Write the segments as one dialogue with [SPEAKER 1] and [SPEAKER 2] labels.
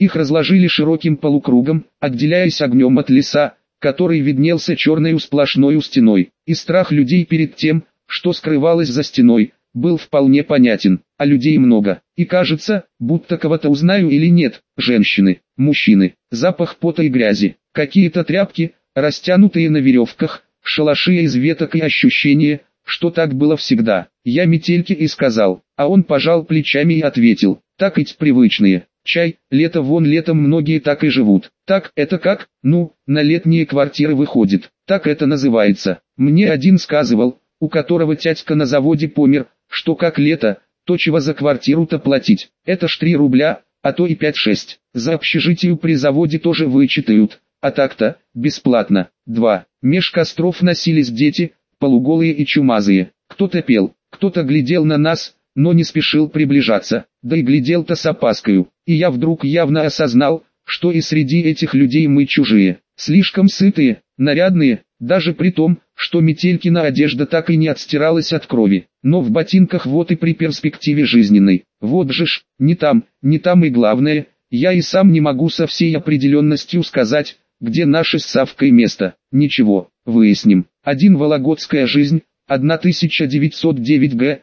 [SPEAKER 1] Их разложили широким полукругом, отделяясь огнем от леса, который виднелся черной сплошной стеной. И страх людей перед тем, что скрывалось за стеной, был вполне понятен, а людей много. И кажется, будто кого-то узнаю или нет, женщины, мужчины, запах пота и грязи, какие-то тряпки, растянутые на веревках, шалаши из веток и ощущение, что так было всегда. Я Метельке и сказал, а он пожал плечами и ответил, так ведь привычные. Чай, лето вон летом многие так и живут. Так, это как? Ну, на летние квартиры выходит. Так это называется. Мне один сказывал, у которого тятька на заводе помер, что как лето, то чего за квартиру-то платить. Это ж 3 рубля, а то и 5-6. За общежитию при заводе тоже вычитают. А так-то, бесплатно. 2. Меж костров носились дети, полуголые и чумазые. Кто-то пел, кто-то глядел на нас, но не спешил приближаться, да и глядел-то с опаскою. И я вдруг явно осознал, что и среди этих людей мы чужие, слишком сытые, нарядные, даже при том, что Метелькина одежда так и не отстиралась от крови, но в ботинках вот и при перспективе жизненной. Вот же ж, не там и главное, я и сам не могу со всей определенностью сказать, где наше с Савкой место. Ничего, выясним. 1. Вологодская жизнь, 1909 г.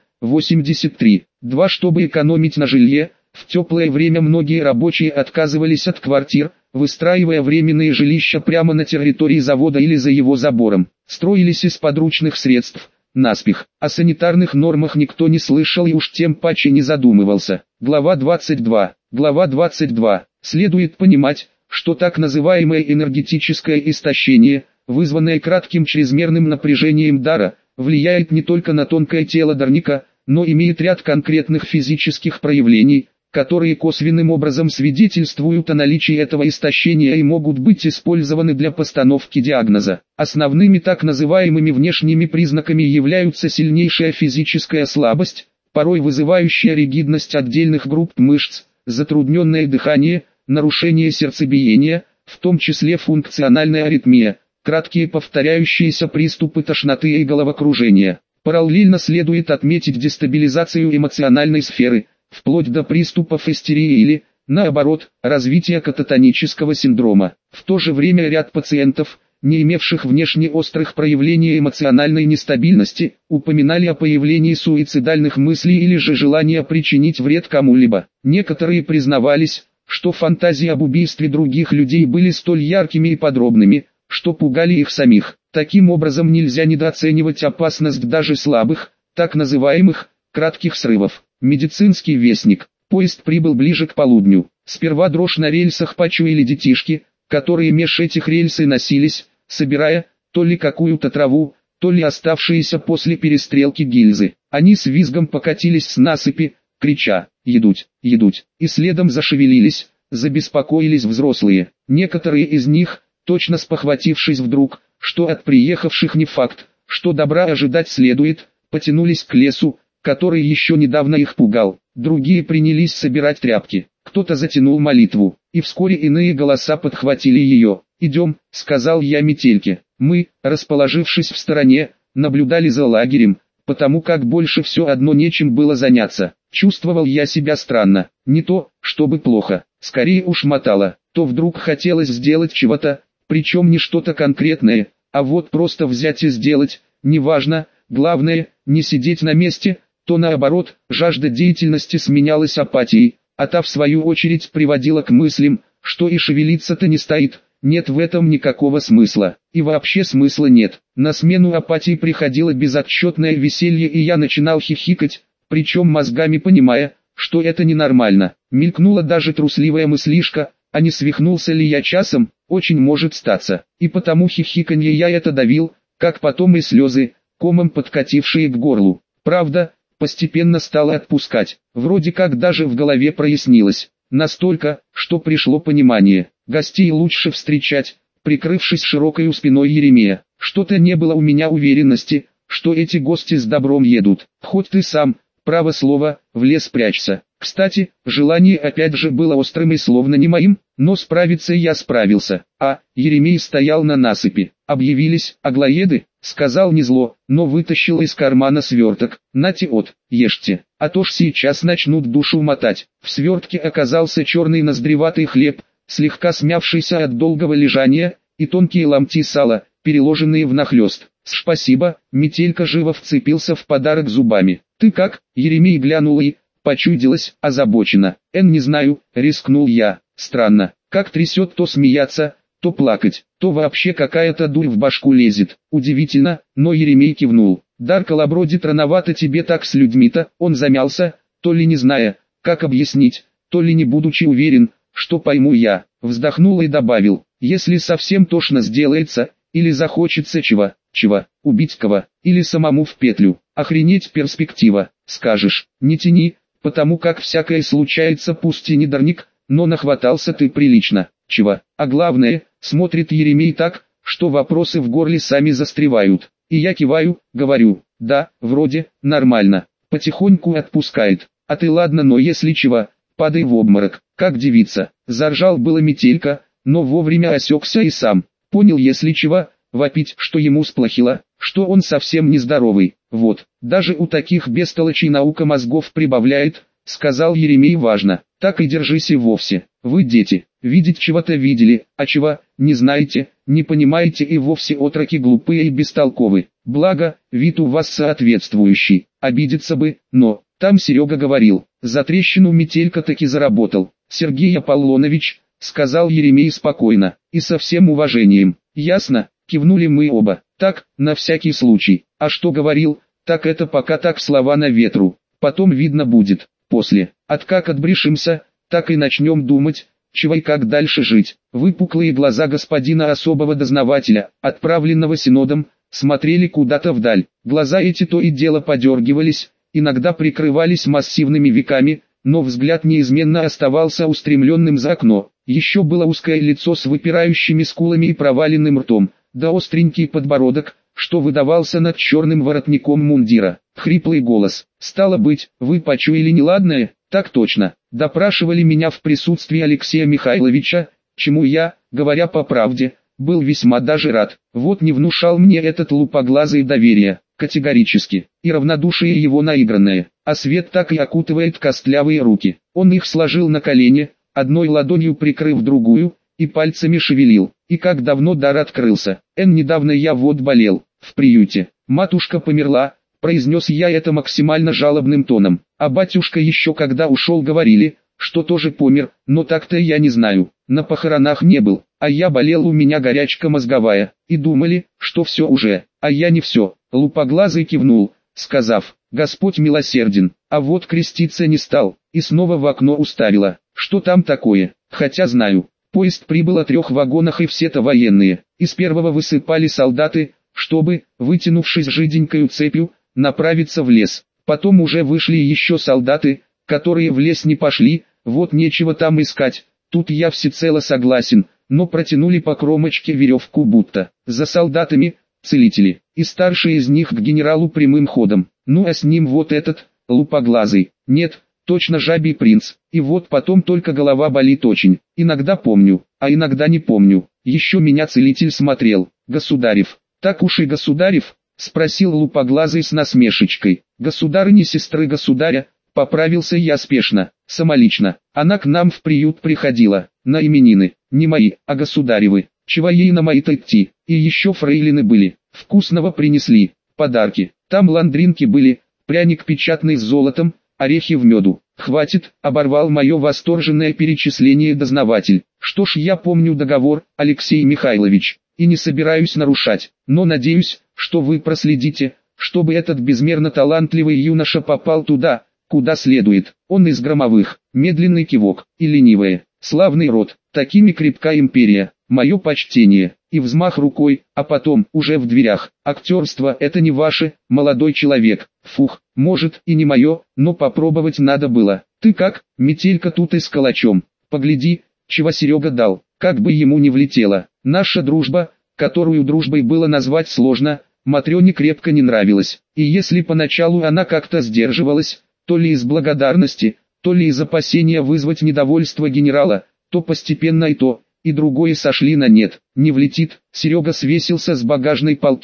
[SPEAKER 1] 83. 2. Чтобы экономить на жилье, в теплое время многие рабочие отказывались от квартир, выстраивая временные жилища прямо на территории завода или за его забором. Строились из подручных средств, наспех. О санитарных нормах никто не слышал и уж тем паче не задумывался. Глава 22. Глава 22. Следует понимать, что так называемое энергетическое истощение, вызванное кратким чрезмерным напряжением дара, влияет не только на тонкое тело дарника, но имеет ряд конкретных физических проявлений, которые косвенным образом свидетельствуют о наличии этого истощения и могут быть использованы для постановки диагноза. Основными так называемыми внешними признаками являются сильнейшая физическая слабость, порой вызывающая ригидность отдельных групп мышц, затрудненное дыхание, нарушение сердцебиения, в том числе функциональная аритмия, краткие повторяющиеся приступы тошноты и головокружения. Параллельно следует отметить дестабилизацию эмоциональной сферы, вплоть до приступов истерии или, наоборот, развития кататонического синдрома. В то же время ряд пациентов, не имевших внешне острых проявлений эмоциональной нестабильности, упоминали о появлении суицидальных мыслей или же желания причинить вред кому-либо. Некоторые признавались, что фантазии об убийстве других людей были столь яркими и подробными, что пугали их самих. Таким образом нельзя недооценивать опасность даже слабых, так называемых, кратких срывов. Медицинский вестник. Поезд прибыл ближе к полудню. Сперва дрожь на рельсах почуяли детишки, которые меж этих рельс и носились, собирая, то ли какую-то траву, то ли оставшиеся после перестрелки гильзы. Они с визгом покатились с насыпи, крича «Едуть, едуть!» и следом зашевелились, забеспокоились взрослые. Некоторые из них, точно спохватившись вдруг, что от приехавших не факт, что добра ожидать следует, потянулись к лесу, который еще недавно их пугал. Другие принялись собирать тряпки. Кто-то затянул молитву, и вскоре иные голоса подхватили ее. «Идем», — сказал я Метельке. Мы, расположившись в стороне, наблюдали за лагерем, потому как больше все одно нечем было заняться. Чувствовал я себя странно, не то, чтобы плохо, скорее уж мотало. То вдруг хотелось сделать чего-то, причем не что-то конкретное, а вот просто взять и сделать, неважно, главное, не сидеть на месте, то наоборот, жажда деятельности сменялась апатией, а та в свою очередь приводила к мыслям, что и шевелиться-то не стоит, нет в этом никакого смысла, и вообще смысла нет. На смену апатии приходило безотчетное веселье и я начинал хихикать, причем мозгами понимая, что это ненормально. Мелькнула даже трусливая мыслишка, а не свихнулся ли я часом, очень может статься, и потому хихиканье я это давил, как потом и слезы, комом подкатившие к горлу. Правда, постепенно стало отпускать, вроде как даже в голове прояснилось, настолько, что пришло понимание, гостей лучше встречать, прикрывшись широкой спиной Еремея. Что-то не было у меня уверенности, что эти гости с добром едут, хоть ты сам, право слово, в лес прячься. Кстати, желание опять же было острым и словно не моим, но справиться я справился. Еремей стоял на насыпи. Объявились, аглоеды, сказал не зло, но вытащил из кармана сверток. Нате от, ешьте, а то ж сейчас начнут душу мотать. В свертке оказался черный ноздреватый хлеб, слегка смявшийся от долгого лежания, и тонкие ломти сала, переложенные внахлёст. Спасибо, Метелька живо вцепился в подарок зубами. Ты как? Еремей глянул и почудилась, озабоченно. Не знаю, рискнул я. Странно, как трясет то смеяться, то плакать, то вообще какая-то дурь в башку лезет. Удивительно, но Еремей кивнул. Дар колобродит рановато тебе так с людьми-то. Он замялся, то ли не зная, как объяснить, то ли не будучи уверен, что пойму я. Вздохнул и добавил, если совсем тошно сделается, или захочется чего, убить кого, или самому в петлю. Охренеть перспектива, скажешь, не тяни, потому как всякое случается, пусть и не дарник, но нахватался ты прилично. Чего? А главное, смотрит Еремей так, что вопросы в горле сами застревают. И я киваю, говорю, да, вроде, нормально. Потихоньку отпускает. А ты ладно, но если чего, падай в обморок, как девица. Заржал было Метелька, но вовремя осекся и сам понял, если чего, вопить, что ему сплохило, что он совсем нездоровый. Вот, даже у таких бестолочей наука мозгов прибавляет, сказал Еремей важно. Так и держись и вовсе. Вы, дети, видеть чего-то видели, а чего, не знаете, не понимаете и вовсе отроки глупые и бестолковы. Благо, вид у вас соответствующий, обидеться бы, но, там Серега говорил, за трещину Метелька таки заработал. Сергей Аполлонович, сказал Еремей спокойно, и со всем уважением. Ясно, кивнули мы оба, так, на всякий случай. А что говорил, так это пока так слова на ветру, потом видно будет. После, как отбрешимся, так и начнем думать, чего и как дальше жить. Выпуклые глаза господина особого дознавателя, отправленного синодом, смотрели куда-то вдаль. Глаза эти то и дело подергивались, иногда прикрывались массивными веками, но взгляд неизменно оставался устремленным за окно. Еще было узкое лицо с выпирающими скулами и проваленным ртом, да остренький подбородок, что выдавался над черным воротником мундира. Хриплый голос. «Стало быть, вы почуяли неладное?» «Так точно. Допрашивали меня в присутствии Алексея Михайловича, чему я, говоря по правде, был весьма даже рад. Вот не внушал мне этот лупоглазый доверие, категорически, и равнодушие его наигранное, а свет так и окутывает костлявые руки. Он их сложил на колени, одной ладонью прикрыв другую, и пальцами шевелил. И как давно дар открылся. Недавно я вот болел, в приюте. Матушка померла, произнес я это максимально жалобным тоном. А батюшка еще когда ушел говорили, что тоже помер, но так-то я не знаю. На похоронах не был, а я болел, у меня горячка мозговая. И думали, что все уже, а я не все. Лупоглазый кивнул, сказав, Господь милосерден, а вот креститься не стал. И снова в окно уставила. Что там такое? Хотя знаю. Поезд прибыл о 3 вагонах и все-то военные. Из первого высыпали солдаты, чтобы, вытянувшись жиденькою цепью, направиться в лес. Потом уже вышли еще солдаты, которые в лес не пошли, вот нечего там искать. Тут я всецело согласен, но протянули по кромочке веревку будто. За солдатами, целители, и старший из них к генералу прямым ходом. Ну а с ним вот этот, лупоглазый. Нет, точно жабий принц. И вот потом только голова болит очень. Иногда помню, а иногда не помню. Еще меня целитель смотрел. Государев. Так уж и государев? Спросил лупоглазый с насмешечкой. Государыни сестры государя, поправился я спешно, самолично. Она к нам в приют приходила, на именины. Не мои, а государевы. Чего ей на мои-то идти? И еще фрейлины были. Вкусного принесли. Подарки. Там ландринки были, пряник печатный с золотом, орехи в меду. Хватит, оборвал мое восторженное перечисление дознаватель. Что ж, я помню договор, Алексей Михайлович, и не собираюсь нарушать, но надеюсь, что вы проследите, чтобы этот безмерно талантливый юноша попал туда, куда следует. Он из громовых, медленный кивок, и ленивое, славный род, такими крепка империя, мое почтение, и взмах рукой, а потом, уже в дверях, актерство это не ваше, молодой человек, фух, может и не мое, но попробовать надо было. Ты как, Метелька тут и с калачом, погляди, чего Серега дал, как бы ему не влетело. Наша дружба, которую дружбой было назвать сложно, Матрёне крепко не нравилась, и если поначалу она как-то сдерживалась, то ли из благодарности, то ли из опасения вызвать недовольство генерала, то постепенно и то, и другое сошли на нет. Не влетит, Серега свесился с багажной полки,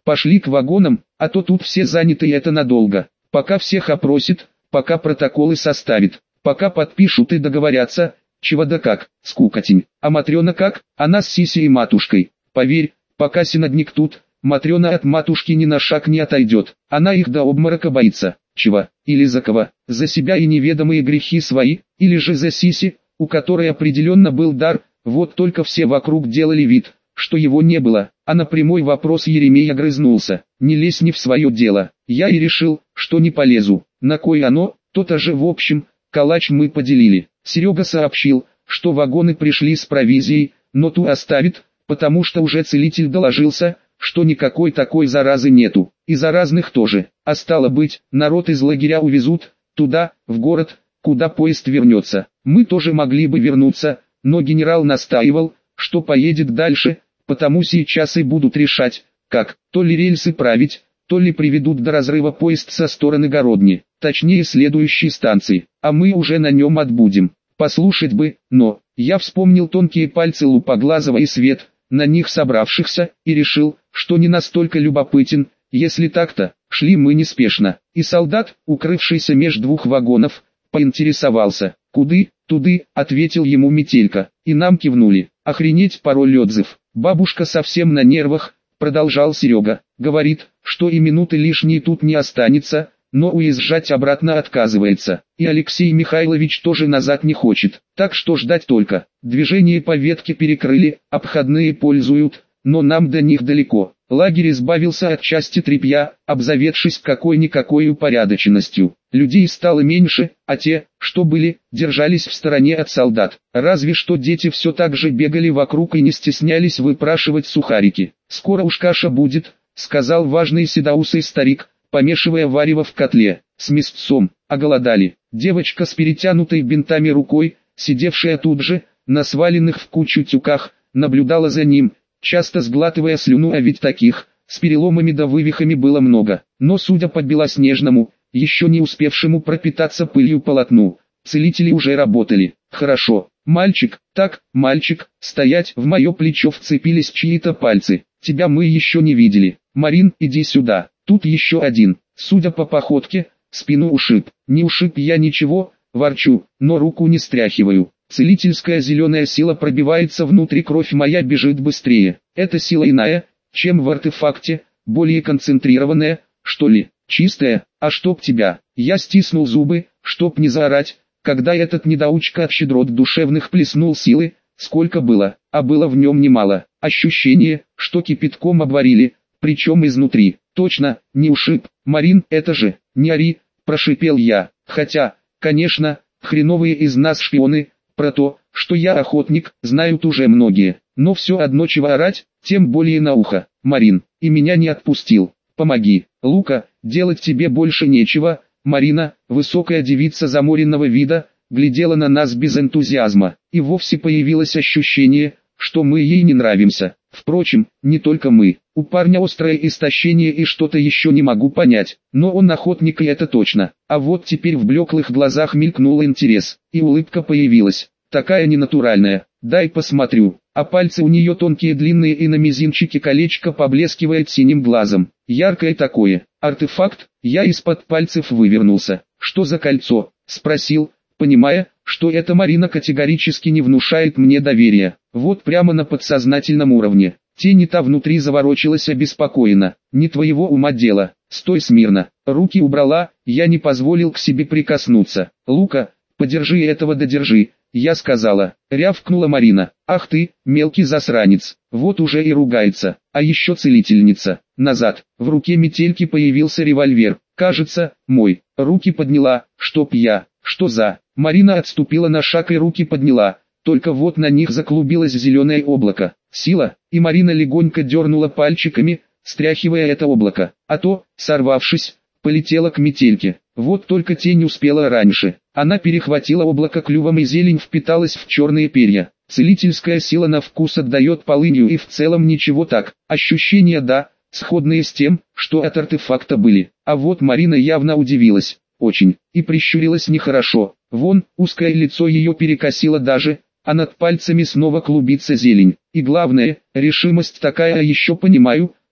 [SPEAKER 1] Пошли к вагонам, а то тут все заняты и это надолго. Пока всех опросит, пока протоколы составит, пока подпишут и договорятся, чего да как, скукотень. А Матрена как? Она с Сисей и матушкой. Поверь, пока синодник тут, Матрена от матушки ни на шаг не отойдет. Она их до обморока боится. Чего? Или за кого? За себя и неведомые грехи свои, или же за Сиси, у которой определенно был дар, вот только все вокруг делали вид, что его не было, а на прямой вопрос Еремей огрызнулся: «Не лезь не в свое дело». Я и решил, что не полезу. На кой оно, то-то же. В общем, калач мы поделили. Серега сообщил, что вагоны пришли с провизией, но ту оставит, потому что уже целитель доложился, что никакой такой заразы нету, и заразных тоже. А стало быть, народ из лагеря увезут, туда, в город, куда поезд вернется. Мы тоже могли бы вернуться, но генерал настаивал, что поедет дальше, потому сейчас и будут решать, как, то ли рельсы править, то ли приведут до разрыва поезд со стороны Городни, точнее следующей станции, а мы уже на нем отбудем. Послушать бы, но, я вспомнил тонкие пальцы Лупоглазова и свет, на них собравшихся, и решил, что не настолько любопытен, если так-то. Шли мы неспешно, и солдат, укрывшийся меж двух вагонов, поинтересовался: «Куды?» «Туды», — ответил ему Метелька, и нам кивнули. «Охренеть пароль отзыв. Бабушка совсем на нервах», — продолжал Серега. «Говорит, что и минуты лишней тут не останется, но уезжать обратно отказывается. И Алексей Михайлович тоже назад не хочет, так что ждать только. Движение по ветке перекрыли, обходные пользуют, но нам до них далеко». Лагерь избавился от части тряпья, обзаведшись какой-никакой упорядоченностью. Людей стало меньше, а те, что были, держались в стороне от солдат. Разве что дети все так же бегали вокруг и не стеснялись выпрашивать сухарики. «Скоро уж каша будет», — сказал важный седоусый старик, помешивая варево в котле, с мясцом. Оголодали. Девочка с перетянутой бинтами рукой, сидевшая тут же, на сваленных в кучу тюках, наблюдала за ним, часто сглатывая слюну, а ведь таких, с переломами да вывихами было много. Но судя по белоснежному, еще не успевшему пропитаться пылью полотну, целители уже работали. «Хорошо, мальчик, так, мальчик, стоять!» В мое плечо вцепились чьи-то пальцы. «Тебя мы еще не видели. Марин, иди сюда, тут еще один». Судя по походке, спину ушиб. Не ушиб я ничего, ворчу, но руку не стряхиваю. Целительская зеленая сила пробивается внутрь, кровь моя бежит быстрее. Эта сила иная, чем в артефакте, более концентрированная, что ли, чистая. А чтоб тебя, я стиснул зубы, чтоб не заорать, когда этот недоучка от щедрот душевных плеснул силы, сколько было, а было в нем немало. Ощущение, что кипятком обварили, причем изнутри. Точно, не ушиб. «Марин, это же, не ори», прошипел я, хотя, конечно, хреновые из нас шпионы. Про то, что я охотник, знают уже многие, но все одно чего орать, тем более на ухо. «Марин, и меня не отпустил. Помоги, Лука, делать тебе больше нечего». Марина, высокая девица заморенного вида, глядела на нас без энтузиазма, и вовсе появилось ощущение, что мы ей не нравимся. Впрочем, не только мы. У парня острое истощение и что-то еще не могу понять, но он охотник, и это точно. А вот теперь в блеклых глазах мелькнул интерес, и улыбка появилась, такая ненатуральная. «Дай посмотрю». А пальцы у нее тонкие, длинные, и на мизинчике колечко поблескивает синим глазом. Яркое такое. Артефакт. Я из-под пальцев вывернулся. «Что за кольцо?» — спросил, понимая, что эта Марина категорически не внушает мне доверия. Вот прямо на подсознательном уровне. Тень та внутри заворочилась обеспокоенно. «Не твоего ума дело. Стой смирно». Руки убрала, я не позволил к себе прикоснуться. «Лука, подержи этого, додержи», я сказала. Рявкнула Марина. «Ах ты, мелкий засранец». Вот уже и ругается. А еще целительница. Назад. В руке Метельки появился револьвер. Кажется, мой. Руки подняла. «Чтоб я». «Что за?» Марина отступила на шаг и руки подняла. Только вот на них заклубилось зеленое облако. Сила, и Марина легонько дернула пальчиками, стряхивая это облако. А то, сорвавшись, полетела к Метельке. Вот только тень успела раньше. Она перехватила облако клювом, и зелень впиталась в черные перья. Целительская сила на вкус отдает полынью, и в целом ничего так. Ощущения, да, сходные с тем, что от артефакта были. А вот Марина явно удивилась. Очень. И прищурилась нехорошо. Вон, узкое лицо ее перекосило даже, а над пальцами снова клубится зелень. И главное, решимость такая. А еще понимаю,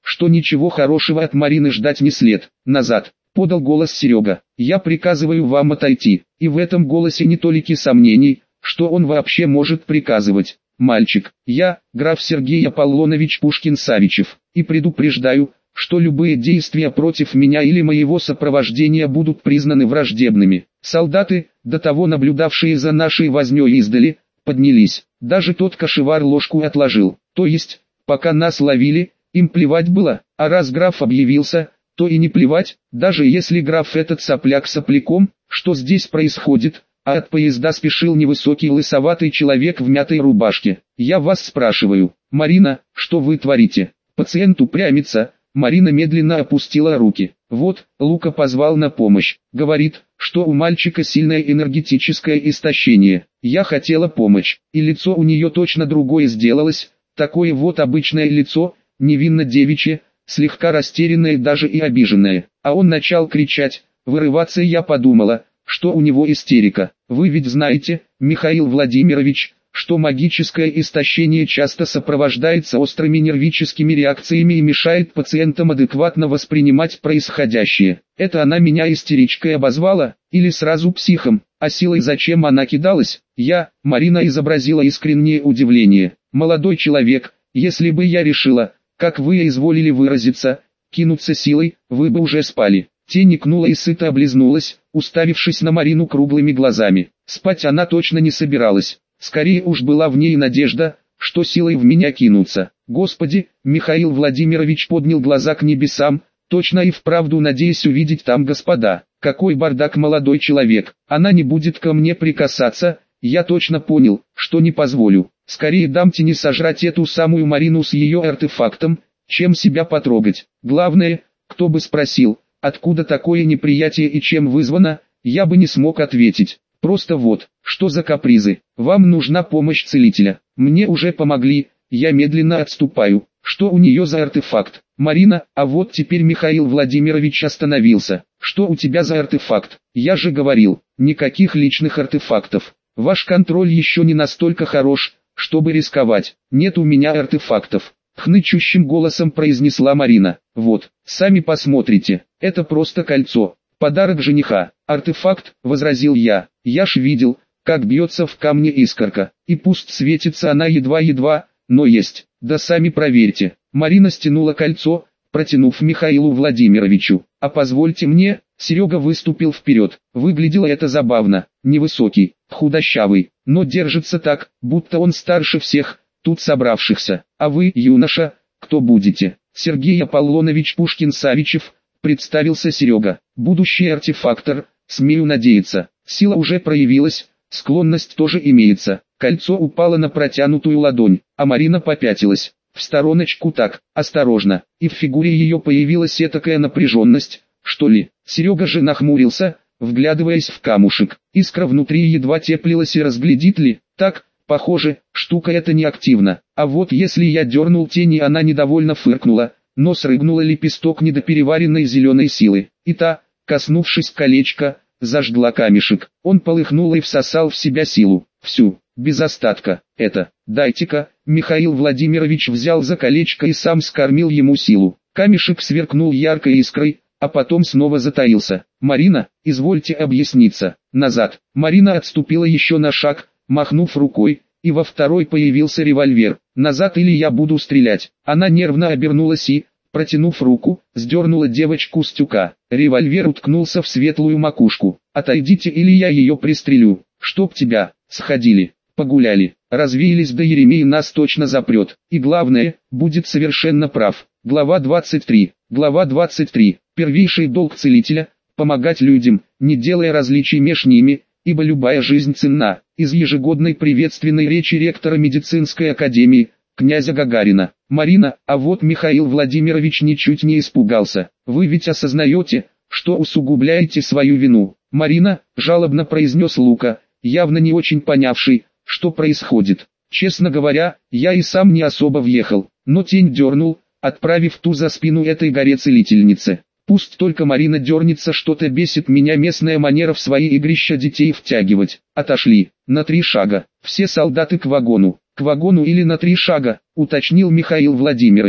[SPEAKER 1] что ничего хорошего от Марины ждать не след. Назад, подал голос Серега. Я приказываю вам отойти. И в этом голосе не толики сомнений, что он вообще может приказывать. Мальчик, я, граф Сергей Аполлонович Пушкин-Савичев, и предупреждаю, что любые действия против меня или моего сопровождения будут признаны враждебными. Солдаты, до того наблюдавшие за нашей вознёй издали, поднялись. Даже тот кошевар ложку отложил. То есть, пока нас ловили, им плевать было, а раз граф объявился, то и не плевать, даже если граф этот сопляк сопляком, что здесь происходит, а от поезда спешил невысокий лысоватый человек в мятой рубашке. Я вас спрашиваю, Марина, что вы творите? Пациент упрямится. Марина медленно опустила руки. Вот, Лука позвал на помощь. Говорит, что у мальчика сильное энергетическое истощение. Я хотела помочь, и лицо у нее точно другое сделалось, такое вот обычное лицо, невинно девичье, слегка растерянное даже и обиженное. А он начал кричать, вырываться, и я подумала, что у него истерика. Вы ведь знаете, Михаил Владимирович, что магическое истощение часто сопровождается острыми нервическими реакциями и мешает пациентам адекватно воспринимать происходящее. Это она меня истеричкой обозвала, или сразу психом, а силой зачем она кидалась? Марина изобразила искреннее удивление. Молодой человек, если бы я решила, как вы изволили выразиться, кинуться силой, вы бы уже спали. Тень икнула и сыто облизнулась, уставившись на Марину круглыми глазами. Спать она точно не собиралась. Скорее уж была в ней надежда, что силой в меня кинутся. Господи, Михаил Владимирович поднял глаза к небесам, точно и вправду надеясь увидеть там Господа. Какой бардак, молодой человек, она не будет ко мне прикасаться, я точно понял, что не позволю. Скорее дамте не сожрать эту самую Марину с ее артефактом, чем себя потрогать. Главное, кто бы спросил, откуда такое неприятие и чем вызвано, я бы не смог ответить. Просто вот, что за капризы, вам нужна помощь целителя, мне уже помогли, я медленно отступаю, что у нее за артефакт, Марина, а вот теперь Михаил Владимирович остановился, что у тебя за артефакт, я же говорил, никаких личных артефактов, ваш контроль еще не настолько хорош, чтобы рисковать, нет у меня артефактов, хнычущим голосом произнесла Марина, вот, сами посмотрите, это просто кольцо. Подарок жениха. Артефакт, возразил я ж видел, как бьется в камне искорка, и пусть светится она едва-едва, но есть, да сами проверьте. Марина стянула кольцо, протянув Михаилу Владимировичу. А позвольте мне, Серега выступил вперед, выглядело это забавно, невысокий, худощавый, но держится так, будто он старше всех, тут собравшихся. А вы, юноша, кто будете? Сергей Аполлонович Пушкин-Савичев, представился Серега, будущий артефактор, смею надеяться, сила уже проявилась, склонность тоже имеется, кольцо упало на протянутую ладонь, а Марина попятилась, в стороночку так, осторожно, и в фигуре ее появилась этакая напряженность, что ли, Серега же нахмурился, вглядываясь в камушек, искра внутри едва теплилась и разглядит ли, так, похоже, штука эта неактивна, а вот если я дернул тень и она недовольно фыркнула, но срыгнула лепесток недопереваренной зеленой силы, и та, коснувшись колечка, зажгла камешек. Он полыхнул и всосал в себя силу, всю, без остатка. Это, дайте-ка, Михаил Владимирович взял за колечко и сам скормил ему силу. Камешек сверкнул яркой искрой, а потом снова затаился. Марина, извольте объясниться. Назад. Марина отступила еще на шаг, махнув рукой, и во второй появился револьвер. Назад или я буду стрелять. Она нервно обернулась и, протянув руку, сдернула девочку с тюка. Револьвер уткнулся в светлую макушку. Отойдите или я ее пристрелю. Чтоб тебя, сходили, погуляли, развеялись, да Еремей нас точно запрет. И главное, будет совершенно прав. Глава 23. Глава 23. Первейший долг целителя – помогать людям, не делая различий меж ними, ибо любая жизнь ценна. Из ежегодной приветственной речи ректора медицинской академии, князя Гагарина. Марина, а вот Михаил Владимирович ничуть не испугался. Вы ведь осознаете, что усугубляете свою вину. Марина, жалобно произнес Лука, явно не очень понявший, что происходит. Честно говоря, я и сам не особо въехал, но тень дернул, отправив ту за спину этой горе-целительницы. Пусть только Марина дернется, что-то бесит меня местная манера в свои игрища детей втягивать. Отошли, на 3 шага, все солдаты к вагону или на 3 шага, уточнил Михаил Владимирович.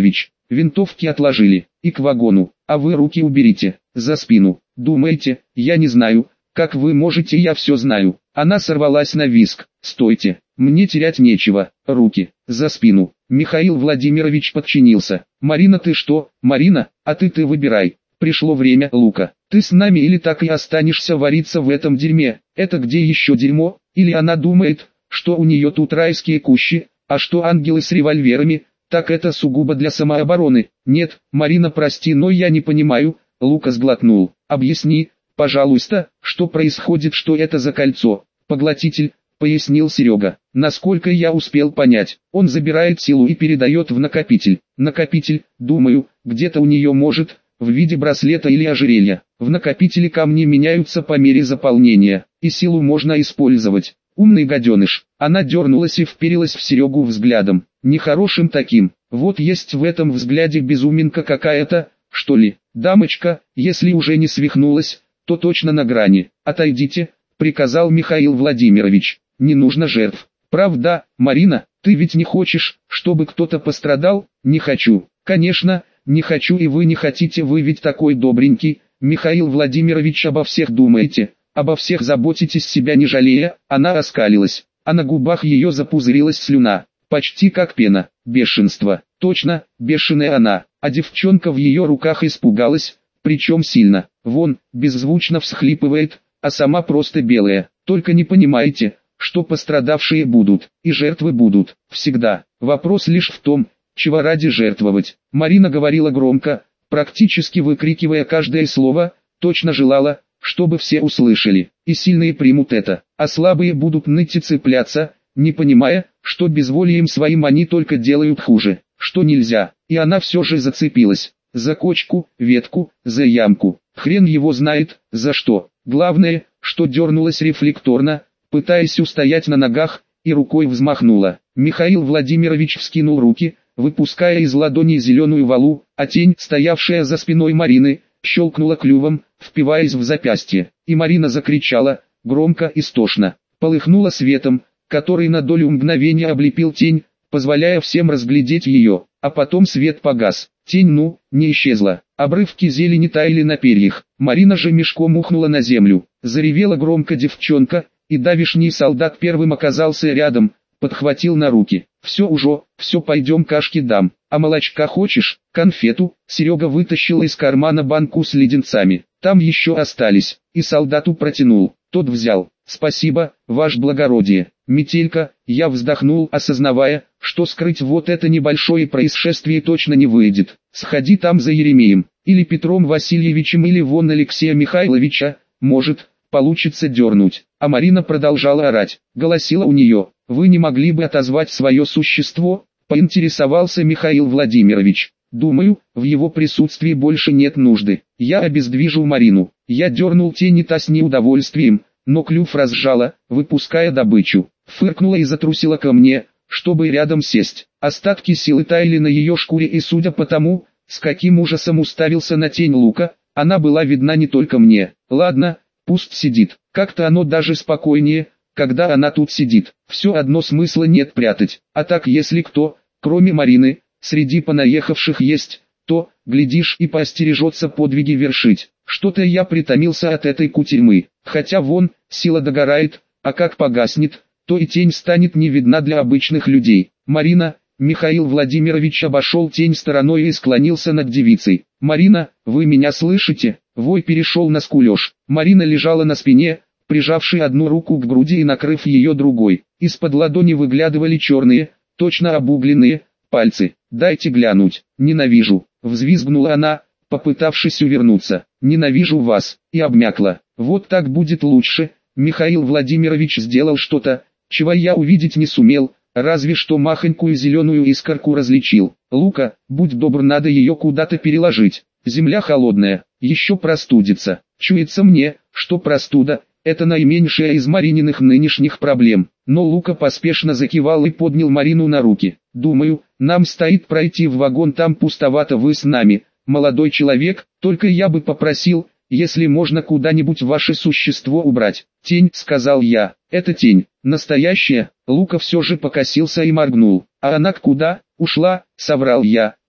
[SPEAKER 1] Винтовки отложили. И к вагону. А вы руки уберите. За спину. Думаете, я не знаю, как вы можете, я все знаю. Она сорвалась на визг. Стойте. Мне терять нечего. Руки. За спину. Михаил Владимирович подчинился. Марина, ты что? Марина, а ты выбирай. Пришло время, Лука. Ты с нами или так и останешься вариться в этом дерьме? Это где еще дерьмо? Или она думает, что у нее тут райские кущи, а что ангелы с револьверами, так это сугубо для самообороны. Нет, Марина, прости, но я не понимаю. Лука сглотнул. Объясни, пожалуйста, что происходит, что это за кольцо? Поглотитель, пояснил Серега. Насколько я успел понять, он забирает силу и передает в накопитель. Накопитель, думаю, где-то у нее может, в виде браслета или ожерелья. В накопителе камни меняются по мере заполнения, и силу можно использовать. Умный гаденыш. Она дернулась и вперилась в Серегу взглядом. Нехорошим таким. Вот есть в этом взгляде безуминка какая-то, что ли. Дамочка, если уже не свихнулась, то точно на грани. Отойдите, приказал Михаил Владимирович. Не нужно жертв. Правда, Марина, ты ведь не хочешь, чтобы кто-то пострадал? Не хочу. Конечно, не хочу, и вы не хотите, вы ведь такой добренький. Михаил Владимирович, обо всех думаете, обо всех заботитесь, себя не жалея. Она оскалилась, а на губах ее запузырилась слюна, почти как пена. Бешенство, точно, бешеная она, а девчонка в ее руках испугалась, причем сильно. Вон, беззвучно всхлипывает, а сама просто белая. Только не понимаете, что пострадавшие будут, и жертвы будут, всегда. Вопрос лишь в том, чего ради жертвовать. Марина говорила громко, практически выкрикивая каждое слово, точно желала, чтобы все услышали, и сильные примут это, а слабые будут ныть и цепляться, не понимая, что безволием своим они только делают хуже, что нельзя, и она все же зацепилась, за кочку, ветку, за ямку, хрен его знает, за что. Главное, что дернулась рефлекторно, пытаясь устоять на ногах, и рукой взмахнула. Михаил Владимирович вскинул руки, выпуская из ладони зеленую валу, а тень, стоявшая за спиной Марины, щелкнула клювом, впиваясь в запястье, и Марина закричала, громко, истошно, полыхнула светом, который на долю мгновения облепил тень, позволяя всем разглядеть ее, а потом свет погас, тень не исчезла, обрывки зелени таяли на перьях, Марина же мешком ухнула на землю, заревела громко девчонка, и давишний солдат первым оказался рядом, подхватил на руки. Все уже, все, пойдем, кашки дам. А молочка хочешь? Конфету? Серега вытащил из кармана банку с леденцами. Там еще остались. И солдату протянул. Тот взял. Спасибо, ваше благородие. Метелька, я вздохнул, осознавая, что скрыть вот это небольшое происшествие точно не выйдет. Сходи там за Еремеем, или Петром Васильевичем, или вон Алексея Михайловича, может, получится дернуть. А Марина продолжала орать. Голосила у нее. Вы не могли бы отозвать свое существо? Поинтересовался Михаил Владимирович. Думаю, в его присутствии больше нет нужды. Я обездвижу Марину. Я дернул тень, и та с неудовольствием, но клюв разжала, выпуская добычу. Фыркнула и затрусила ко мне, чтобы рядом сесть. Остатки силы таяли на ее шкуре, и судя по тому, с каким ужасом уставился на тень Лука, она была видна не только мне. Ладно, пусть сидит. Как-то оно даже спокойнее, когда она тут сидит. Все одно, смысла нет прятать. А так, если кто, кроме Марины, среди понаехавших есть, то, глядишь, и поостережется подвиги вершить. Что-то я притомился от этой кутерьмы. Хотя вон, сила догорает, а как погаснет, то и тень станет не видна для обычных людей. Марина, Михаил Владимирович обошел тень стороной и склонился над девицей. Марина, вы меня слышите? Вой перешел на скулеж. Марина лежала на спине, прижавши одну руку к груди и накрыв ее другой. Из-под ладони выглядывали черные, точно обугленные, пальцы. «Дайте глянуть, ненавижу», — взвизгнула она, попытавшись увернуться. «Ненавижу вас», и обмякла. «Вот так будет лучше». Михаил Владимирович сделал что-то, чего я увидеть не сумел, разве что махонькую зеленую искорку различил. «Лука, будь добр, надо ее куда-то переложить. Земля холодная, еще простудится». Чуется мне, что простуда — это наименьшая из Марининых нынешних проблем. Но Лука поспешно закивал и поднял Марину на руки. «Думаю, нам стоит пройти в вагон, там пустовато, вы с нами, молодой человек, только я бы попросил, если можно куда-нибудь ваше существо убрать». «Тень», — сказал я, — «это тень, настоящая». Лука все же покосился и моргнул. «А она куда?» «Ушла», — соврал я, —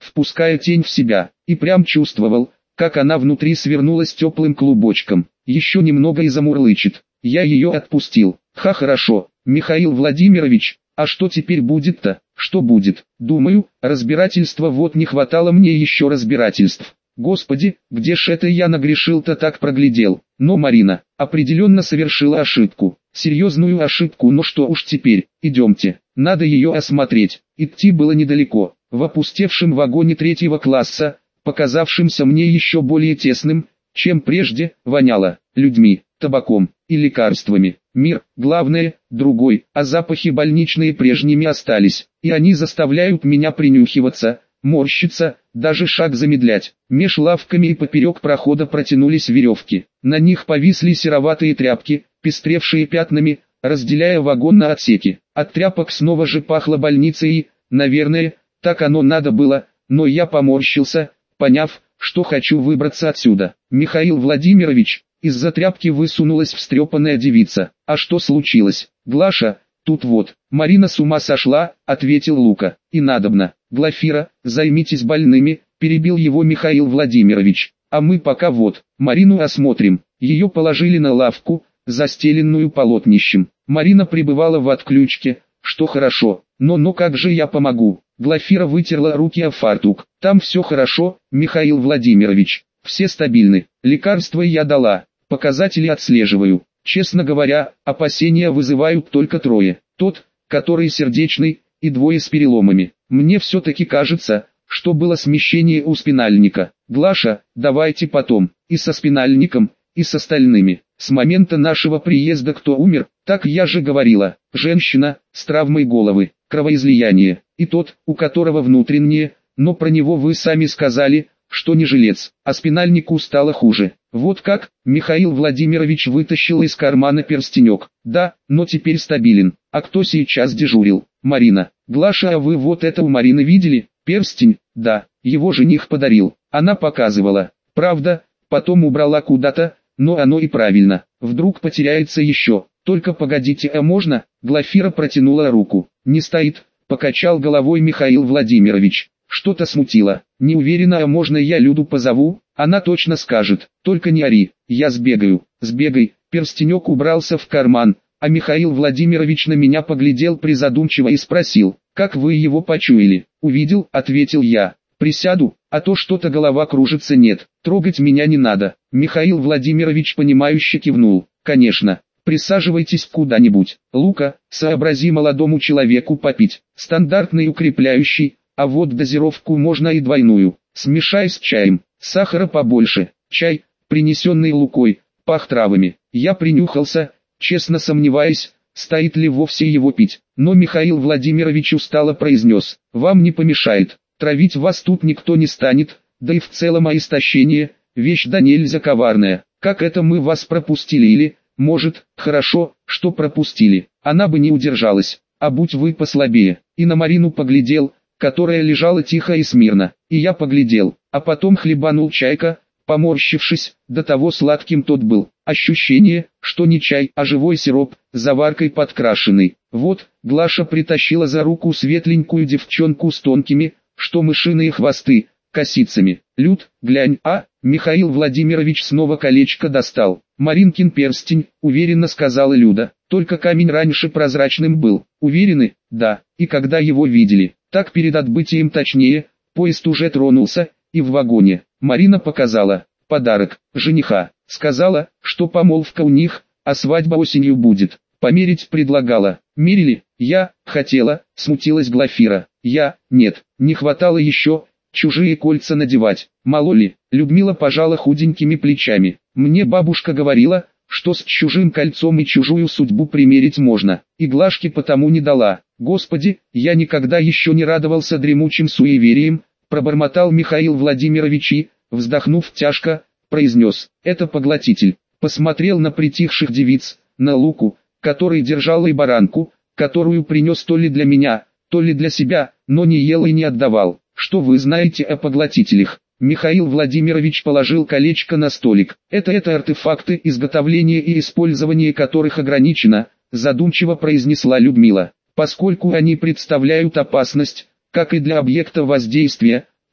[SPEAKER 1] впуская тень в себя, и прям чувствовал, как она внутри свернулась теплым клубочком. Еще немного и замурлычет. Я ее отпустил. Хорошо, Михаил Владимирович, а что теперь будет-то? Что будет? Думаю, разбирательства, вот не хватало мне еще разбирательств. Господи, где ж это я нагрешил-то, так проглядел. Но Марина определенно совершила ошибку. Серьезную ошибку, но что уж теперь, идемте. Надо ее осмотреть. Идти было недалеко. В опустевшем вагоне 3-го класса, показавшемся мне еще более тесным, чем прежде, воняло людьми, табаком и лекарствами. Мир, главное, другой, а запахи больничные прежними остались, и они заставляют меня принюхиваться, морщиться, даже шаг замедлять. Меж лавками и поперек прохода протянулись веревки. На них повисли сероватые тряпки, пестревшие пятнами, разделяя вагон на отсеки. От тряпок снова же пахло больницей и, наверное, так оно надо было, но я поморщился, поняв, что хочу выбраться отсюда. Михаил Владимирович, из-за тряпки высунулась встрепанная девица. А что случилось? Глаша, тут вот. Марина с ума сошла, ответил Лука. И надобно. Глафира, займитесь больными, перебил его Михаил Владимирович. А мы пока вот, Марину осмотрим. Ее положили на лавку, застеленную полотнищем. Марина пребывала в отключке, что хорошо. Но как же я помогу? Глафира вытерла руки о фартук. Там все хорошо, Михаил Владимирович. Все стабильны. Лекарства я дала. Показатели отслеживаю. Честно говоря, опасения вызывают только трое. Тот, который сердечный, и двое с переломами. Мне все-таки кажется, что было смещение у спинальника. Глаша, давайте потом. И со спинальником, и с остальными. С момента нашего приезда кто умер, так я же говорила. Женщина, с травмой головы, кровоизлияние. И тот, у которого внутреннее, но про него вы сами сказали, что не жилец, а спинальнику стало хуже. Вот как, Михаил Владимирович вытащил из кармана перстенек. Да, но теперь стабилен. А кто сейчас дежурил? Марина. Глаша, а вы вот это у Марины видели? Перстень? Да, его жених подарил. Она показывала. Правда, потом убрала куда-то, но оно и правильно. Вдруг потеряется еще. Только погодите, а можно? Глафира протянула руку. Не стоит, покачал головой Михаил Владимирович. Что-то смутило. Не уверена, а можно я Люду позову? Она точно скажет. Только не ори. Я сбегаю. Сбегай. Перстенек убрался в карман, а Михаил Владимирович на меня поглядел призадумчиво и спросил: как вы его почуяли? Увидел, ответил я. Присяду, а то что-то голова кружится. Нет, трогать меня не надо. Михаил Владимирович понимающе кивнул. Конечно. Присаживайтесь куда-нибудь. Лука, сообрази молодому человеку попить. Стандартный укрепляющий, а вот дозировку можно и двойную. Смешай с чаем. Сахара побольше. Чай, принесенный Лукой, пах травами. Я принюхался, честно сомневаясь, стоит ли вовсе его пить. Но Михаил Владимирович устало произнес: вам не помешает. Травить вас тут никто не станет, да и в целом истощение – вещь да нельзя коварная. Как это мы вас пропустили или, может, хорошо, что пропустили, она бы не удержалась, а будь вы послабее. И на Марину поглядел, которая лежала тихо и смирно, и я поглядел, а потом хлебанул чайка, поморщившись, до того сладким тот был. Ощущение, что не чай, а живой сироп, заваркой подкрашенный. Вот, Глаша притащила за руку светленькую девчонку с тонкими, что мышиные хвосты, косицами. Люд, глянь, Михаил Владимирович снова колечко достал. Маринкин перстень, уверенно сказала Люда, только камень раньше прозрачным был. Уверены? Да. И когда его видели? Так перед отбытием, точнее, поезд уже тронулся, и в вагоне. Марина показала подарок жениха. Сказала, что помолвка у них, а свадьба осенью будет. Померить предлагала. Мерили? Я хотела, смутилась Глафира. Нет, не хватало еще чужие кольца надевать. Мало ли. Людмила пожала худенькими плечами. Мне бабушка говорила, что с чужим кольцом и чужую судьбу примерить можно. И Глашке потому не дала. Господи, я никогда еще не радовался дремучим суевериям, пробормотал Михаил Владимирович и, вздохнув тяжко, произнес: это поглотитель. Посмотрел на притихших девиц, на Луку, который держал и баранку, которую принес то ли для меня, то ли для себя, но не ел и не отдавал. Что вы знаете о поглотителях? Михаил Владимирович положил колечко на столик. Это артефакты, изготовление и использование которых ограничено, задумчиво произнесла Людмила. Поскольку они представляют опасность, как и для объекта воздействия,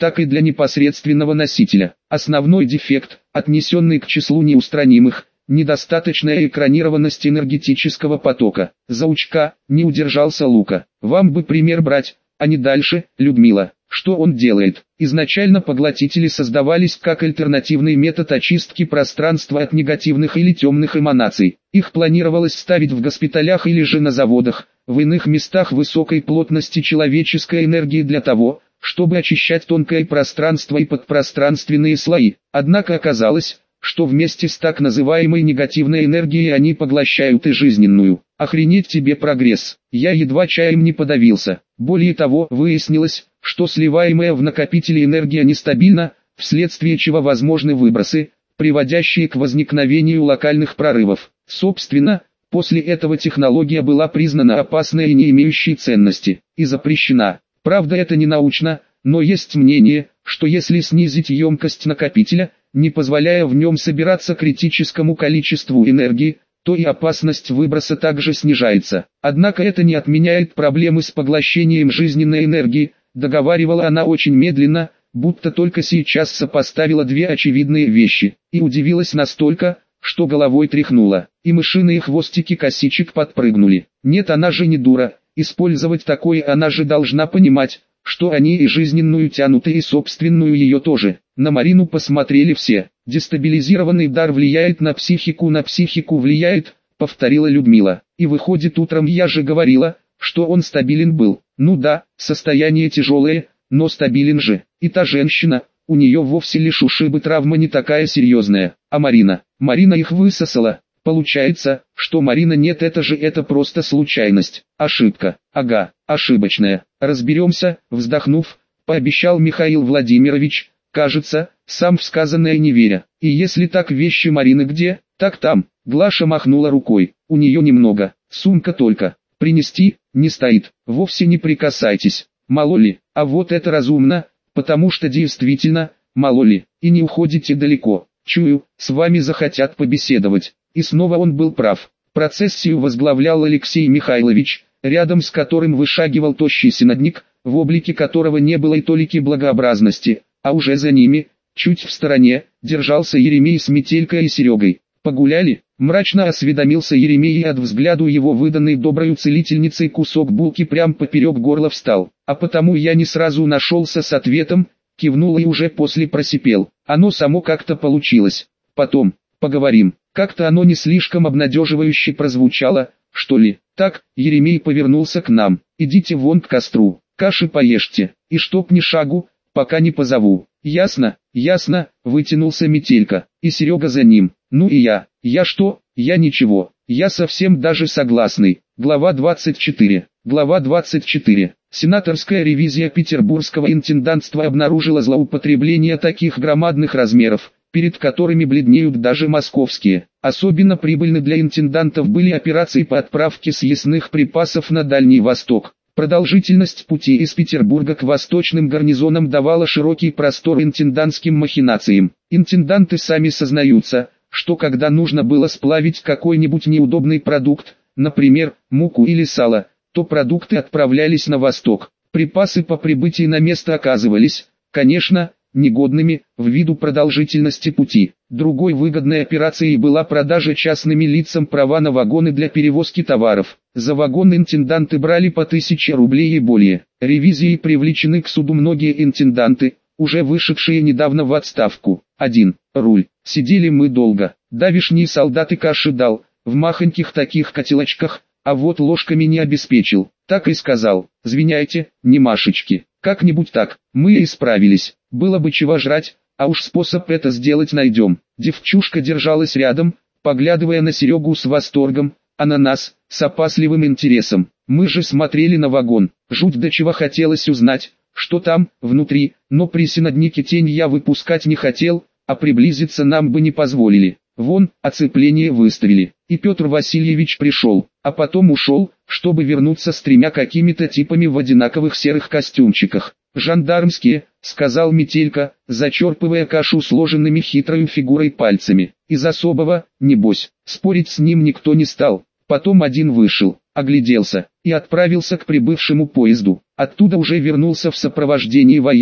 [SPEAKER 1] так и для непосредственного носителя. Основной дефект, отнесенный к числу неустранимых, недостаточная экранированность энергетического потока. Заучка, не удержался Лука. Вам бы пример брать, а не дальше, Людмила. Что он делает? Изначально поглотители создавались как альтернативный метод очистки пространства от негативных или темных эманаций. Их планировалось ставить в госпиталях или же на заводах, в иных местах высокой плотности человеческой энергии для того, чтобы очищать тонкое пространство и подпространственные слои. Однако оказалось, что вместе с так называемой негативной энергией они поглощают и жизненную. Охренеть тебе прогресс. Я едва чаем не подавился. Более того, выяснилось, что сливаемая в накопители энергия нестабильна, вследствие чего возможны выбросы, приводящие к возникновению локальных прорывов. Собственно, после этого технология была признана опасной и не имеющей ценности, и запрещена. Правда, это не научно, но есть мнение, что если снизить емкость накопителя, не позволяя в нем собираться критическому количеству энергии, то и опасность выброса также снижается. Однако это не отменяет проблемы с поглощением жизненной энергии, договаривала она очень медленно, будто только сейчас сопоставила две очевидные вещи, и удивилась настолько, что головой тряхнула, и мышиные хвостики косичек подпрыгнули. Нет, она же не дура, использовать такое она же должна понимать, что они и жизненную тянут и собственную ее тоже. На Марину посмотрели все. Дестабилизированный дар влияет на психику влияет, повторила Людмила. И выходит, утром я же говорила, что он стабилен был. Ну да, состояние тяжелое, но стабилен же. И та женщина, у нее вовсе лишь ушибы, травма не такая серьезная. А Марина их высосала. Получается, что Марина нет, это просто случайность, ошибка. Ага, ошибочная. Разберемся, вздохнув, пообещал Михаил Владимирович, кажется, сам в сказанное не веря. И если так, вещи Марины где? Так там. Глаша махнула рукой. У нее немного, сумка только. Принести? Не стоит. Вовсе не прикасайтесь. Мало ли, а вот это разумно, потому что действительно, мало ли, и не уходите далеко. Чую, с вами захотят побеседовать. И снова он был прав. Процессию возглавлял Алексей Михайлович, рядом с которым вышагивал тощий синодник, в облике которого не было и толики благообразности, а уже за ними, чуть в стороне, держался Еремей с Метелькой и Серегой. «Погуляли?» – мрачно осведомился Еремей, и от взгляду его выданный доброю целительницей кусок булки прям поперек горла встал. «А потому я не сразу нашелся с ответом», – кивнул и уже после просипел. «Оно само как-то получилось. Потом, поговорим». Как-то оно не слишком обнадеживающе прозвучало, что ли. Так, Еремей повернулся к нам. «Идите вон к костру, каши поешьте, и чтоб ни шагу, пока не позову». «Ясно, ясно», вытянулся Метелька, и Серега за ним. «Ну и я что? Я ничего, я совсем даже согласный». Глава 24. Глава 24. Сенаторская ревизия петербургского интендантства обнаружила злоупотребление таких громадных размеров, перед которыми бледнеют даже московские. Особенно прибыльны для интендантов были операции по отправке съестных припасов на Дальний Восток. Продолжительность пути из Петербурга к восточным гарнизонам давала широкий простор интендантским махинациям. Интенданты сами сознаются, что когда нужно было сплавить какой-нибудь неудобный продукт, например, муку или сало, то продукты отправлялись на восток. Припасы по прибытии на место оказывались, конечно, негодными, ввиду продолжительности пути. Другой выгодной операцией была продажа частными лицам права на вагоны для перевозки товаров. За вагон интенданты брали по 1000 рублей и более. Ревизией привлечены к суду многие интенданты, уже вышедшие недавно в отставку. 1. Руль. Сидели мы долго. Давишний солдат и каши дал, в махоньких таких котелочках, а вот ложками не обеспечил. Так и сказал: «Звиняйте, не Машечки». Как-нибудь так, мы и справились. Было бы чего жрать, а уж способ это сделать найдем. Девчушка держалась рядом, поглядывая на Серегу с восторгом, а на нас, с опасливым интересом. Мы же смотрели на вагон. Жуть, до чего хотелось узнать, что там, внутри, но при синоднике тень я выпускать не хотел, а приблизиться нам бы не позволили. Вон, оцепление выставили, и Петр Васильевич пришел, а потом ушел, чтобы вернуться с 3 какими-то типами в одинаковых серых костюмчиках. «Жандармские», — сказал Метелька, зачерпывая кашу сложенными хитрой фигурой пальцами. «Из особого, небось». Спорить с ним никто не стал. Потом один вышел, огляделся, и отправился к прибывшему поезду. Оттуда уже вернулся в сопровождении военных.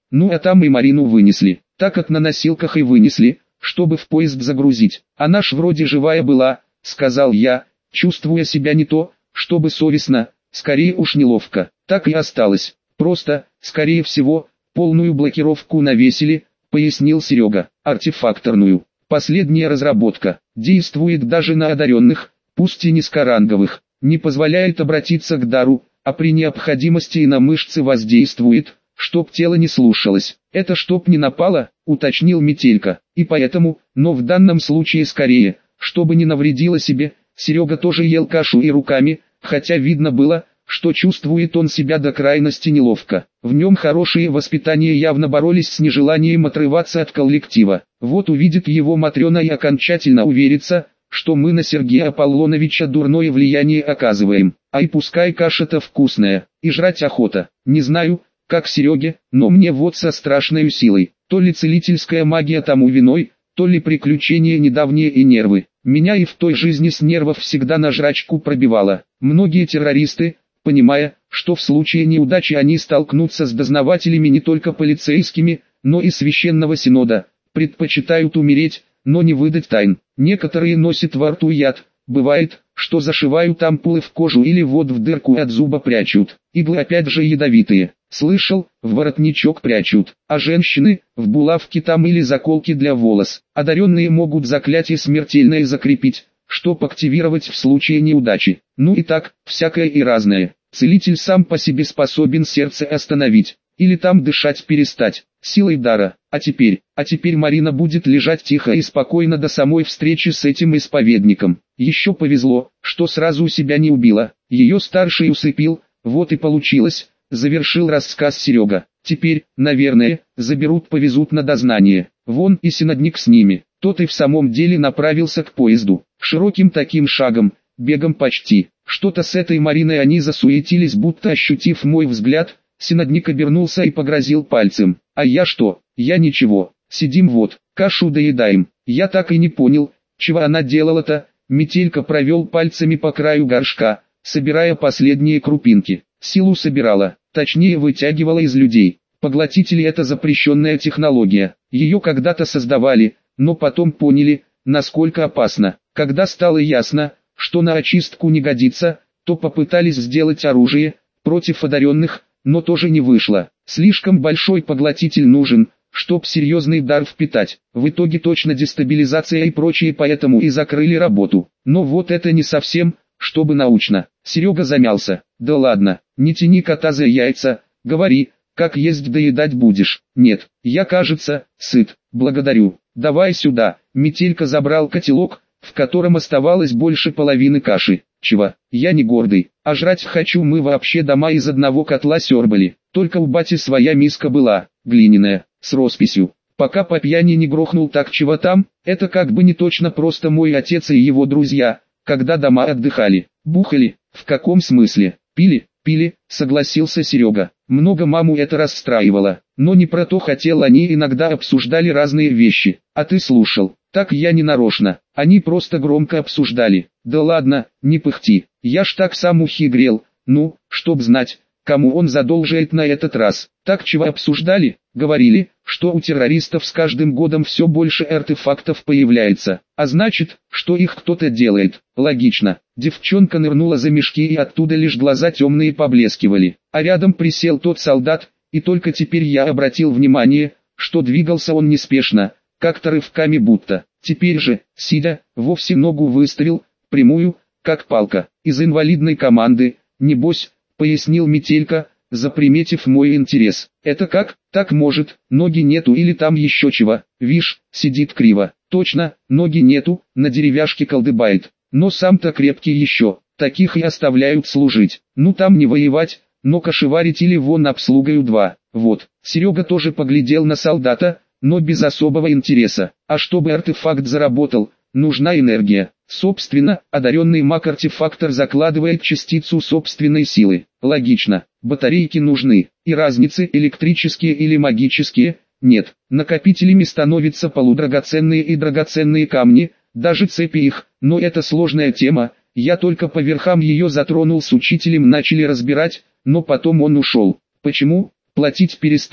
[SPEAKER 1] Ну а там и Марину вынесли, так как на носилках и вынесли, чтобы в поезд загрузить. Она ж вроде живая была, сказал я, чувствуя себя не то, чтобы совестно, скорее уж неловко. Так и осталось. Просто, скорее всего, полную блокировку навесили, пояснил Серега. Артефакторную. Последняя разработка. Действует даже на одаренных, пусть и низкоранговых. Не позволяет обратиться к дару, а при необходимости и на мышцы воздействует, чтоб тело не слушалось. Это чтоб не напало, уточнил Метелька. И поэтому, но в данном случае скорее, чтобы не навредило себе. Серега тоже ел кашу и руками, хотя видно было, что чувствует он себя до крайности неловко. В нем хорошие воспитания явно боролись с нежеланием отрываться от коллектива. Вот увидит его Матрена и окончательно уверится, что мы на Сергея Аполлоновича дурное влияние оказываем. А и пускай каша-то вкусная, и жрать охота. Не знаю, как Сереге, но мне вот со страшной силой. То ли целительская магия тому виной, то ли приключения недавние и нервы. Меня и в той жизни с нервов всегда на жрачку пробивало. Многие террористы, понимая, что в случае неудачи они столкнутся с дознавателями не только полицейскими, но и священного синода, предпочитают умереть, но не выдать тайн. Некоторые носят во рту яд, бывает, что зашивают ампулы в кожу или вот в дырку от зуба прячут. Иглы опять же ядовитые. Слышал, в воротничок прячут, а женщины, в булавки там или заколки для волос. Одаренные могут заклятие смертельное закрепить, чтоб активировать в случае неудачи. Ну и так, всякое и разное. Целитель сам по себе способен сердце остановить, или там дышать перестать, силой дара. А теперь Марина будет лежать тихо и спокойно до самой встречи с этим исповедником. Еще повезло, что сразу себя не убила, ее старший усыпил, вот и получилось. Завершил рассказ Серега. Теперь, наверное, заберут, повезут на дознание. Вон и синодник с ними. Тот и в самом деле направился к поезду. Широким таким шагом, бегом почти. Что-то с этой Мариной они засуетились, будто ощутив мой взгляд. Синодник обернулся и погрозил пальцем. А я что? Я ничего. Сидим вот, кашу доедаем. Я так и не понял, чего она делала-то. Метелька провел пальцами по краю горшка, собирая последние крупинки. Силу собирала, точнее вытягивала из людей. Поглотители — это запрещенная технология. Ее когда-то создавали, но потом поняли, насколько опасно. Когда стало ясно, что на очистку не годится, то попытались сделать оружие против одаренных, но тоже не вышло. Слишком большой поглотитель нужен, чтоб серьезный дар впитать. В итоге точно дестабилизация и прочее, поэтому и закрыли работу. Но вот это не совсем, чтобы научно. Серега замялся. Да ладно, не тяни кота за яйца, говори, как есть доедать будешь. Нет, я, кажется, сыт, благодарю. Давай сюда. Метелька забрал котелок, в котором оставалось больше половины каши. Чего? Я не гордый, а жрать хочу. Мы вообще дома из одного котла сербали. Только у бати своя миска была, глиняная, с росписью. Пока по пьяни не грохнул так чего там, это как бы не точно, просто мой отец и его друзья, когда дома отдыхали, бухали. В каком смысле? Пили, согласился Серега. Много маму это расстраивало, но не про то хотел, они иногда обсуждали разные вещи. А ты слушал? Так я не нарочно, они просто громко обсуждали. Да ладно, не пыхти, я ж так сам ухи грел, ну, чтоб знать, кому он задолжает на этот раз. Так чего обсуждали? Говорили, что у террористов с каждым годом все больше артефактов появляется, а значит, что их кто-то делает. Логично. Девчонка нырнула за мешки и оттуда лишь глаза темные поблескивали. А рядом присел тот солдат, и только теперь я обратил внимание, что двигался он неспешно, как-то рывками будто. Теперь же, сидя, вовсе ногу выставил, прямую, как палка, из инвалидной команды, небось, пояснил Метелька, заприметив мой интерес. Это как? Так может, ноги нету или там еще чего, вишь, сидит криво. Точно, ноги нету, на деревяшке колдыбает. Но сам-то крепкий еще, таких и оставляют служить. Ну там не воевать, но кошеварить или вон обслугою два. Вот, Серега тоже поглядел на солдата, но без особого интереса. А чтобы артефакт заработал, нужна энергия. Собственно, одаренный маг-артефактор закладывает частицу собственной силы. Логично, батарейки нужны, и разницы, электрические или магические, нет. Накопителями становятся полудрагоценные и драгоценные камни, даже цепи их, но это сложная тема, я только по верхам ее затронул, с учителем начали разбирать, но потом он ушел. Почему? Платить перестали.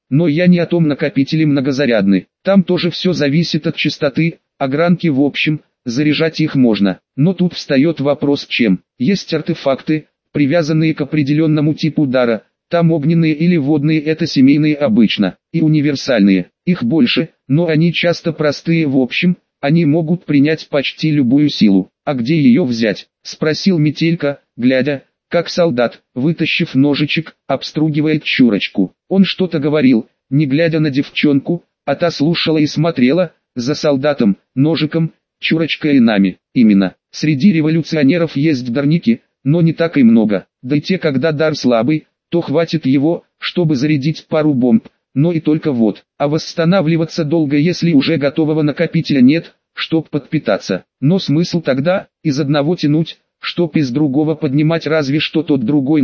[SPEAKER 1] Но я не о том, накопители многозарядны. Там тоже все зависит от частоты, огранки в общем, заряжать их можно. Но тут встает вопрос чем. Есть артефакты, привязанные к определенному типу дара. Там огненные или водные, это семейные обычно, и универсальные. Их больше, но они часто простые в общем, они могут принять почти любую силу. А где ее взять? Спросил Метелька, глядя, как солдат, вытащив ножичек, обстругивает чурочку. Он что-то говорил, не глядя на девчонку, а та слушала и смотрела, за солдатом, ножиком, чурочкой и нами. Именно, среди революционеров есть дарники, но не так и много. Да и те, когда дар слабый, то хватит его, чтобы зарядить пару бомб, но и только вот. А восстанавливаться долго, если уже готового накопителя нет, чтоб подпитаться. Но смысл тогда, из одного тянуть, чтоб из другого поднимать, разве что тот другой,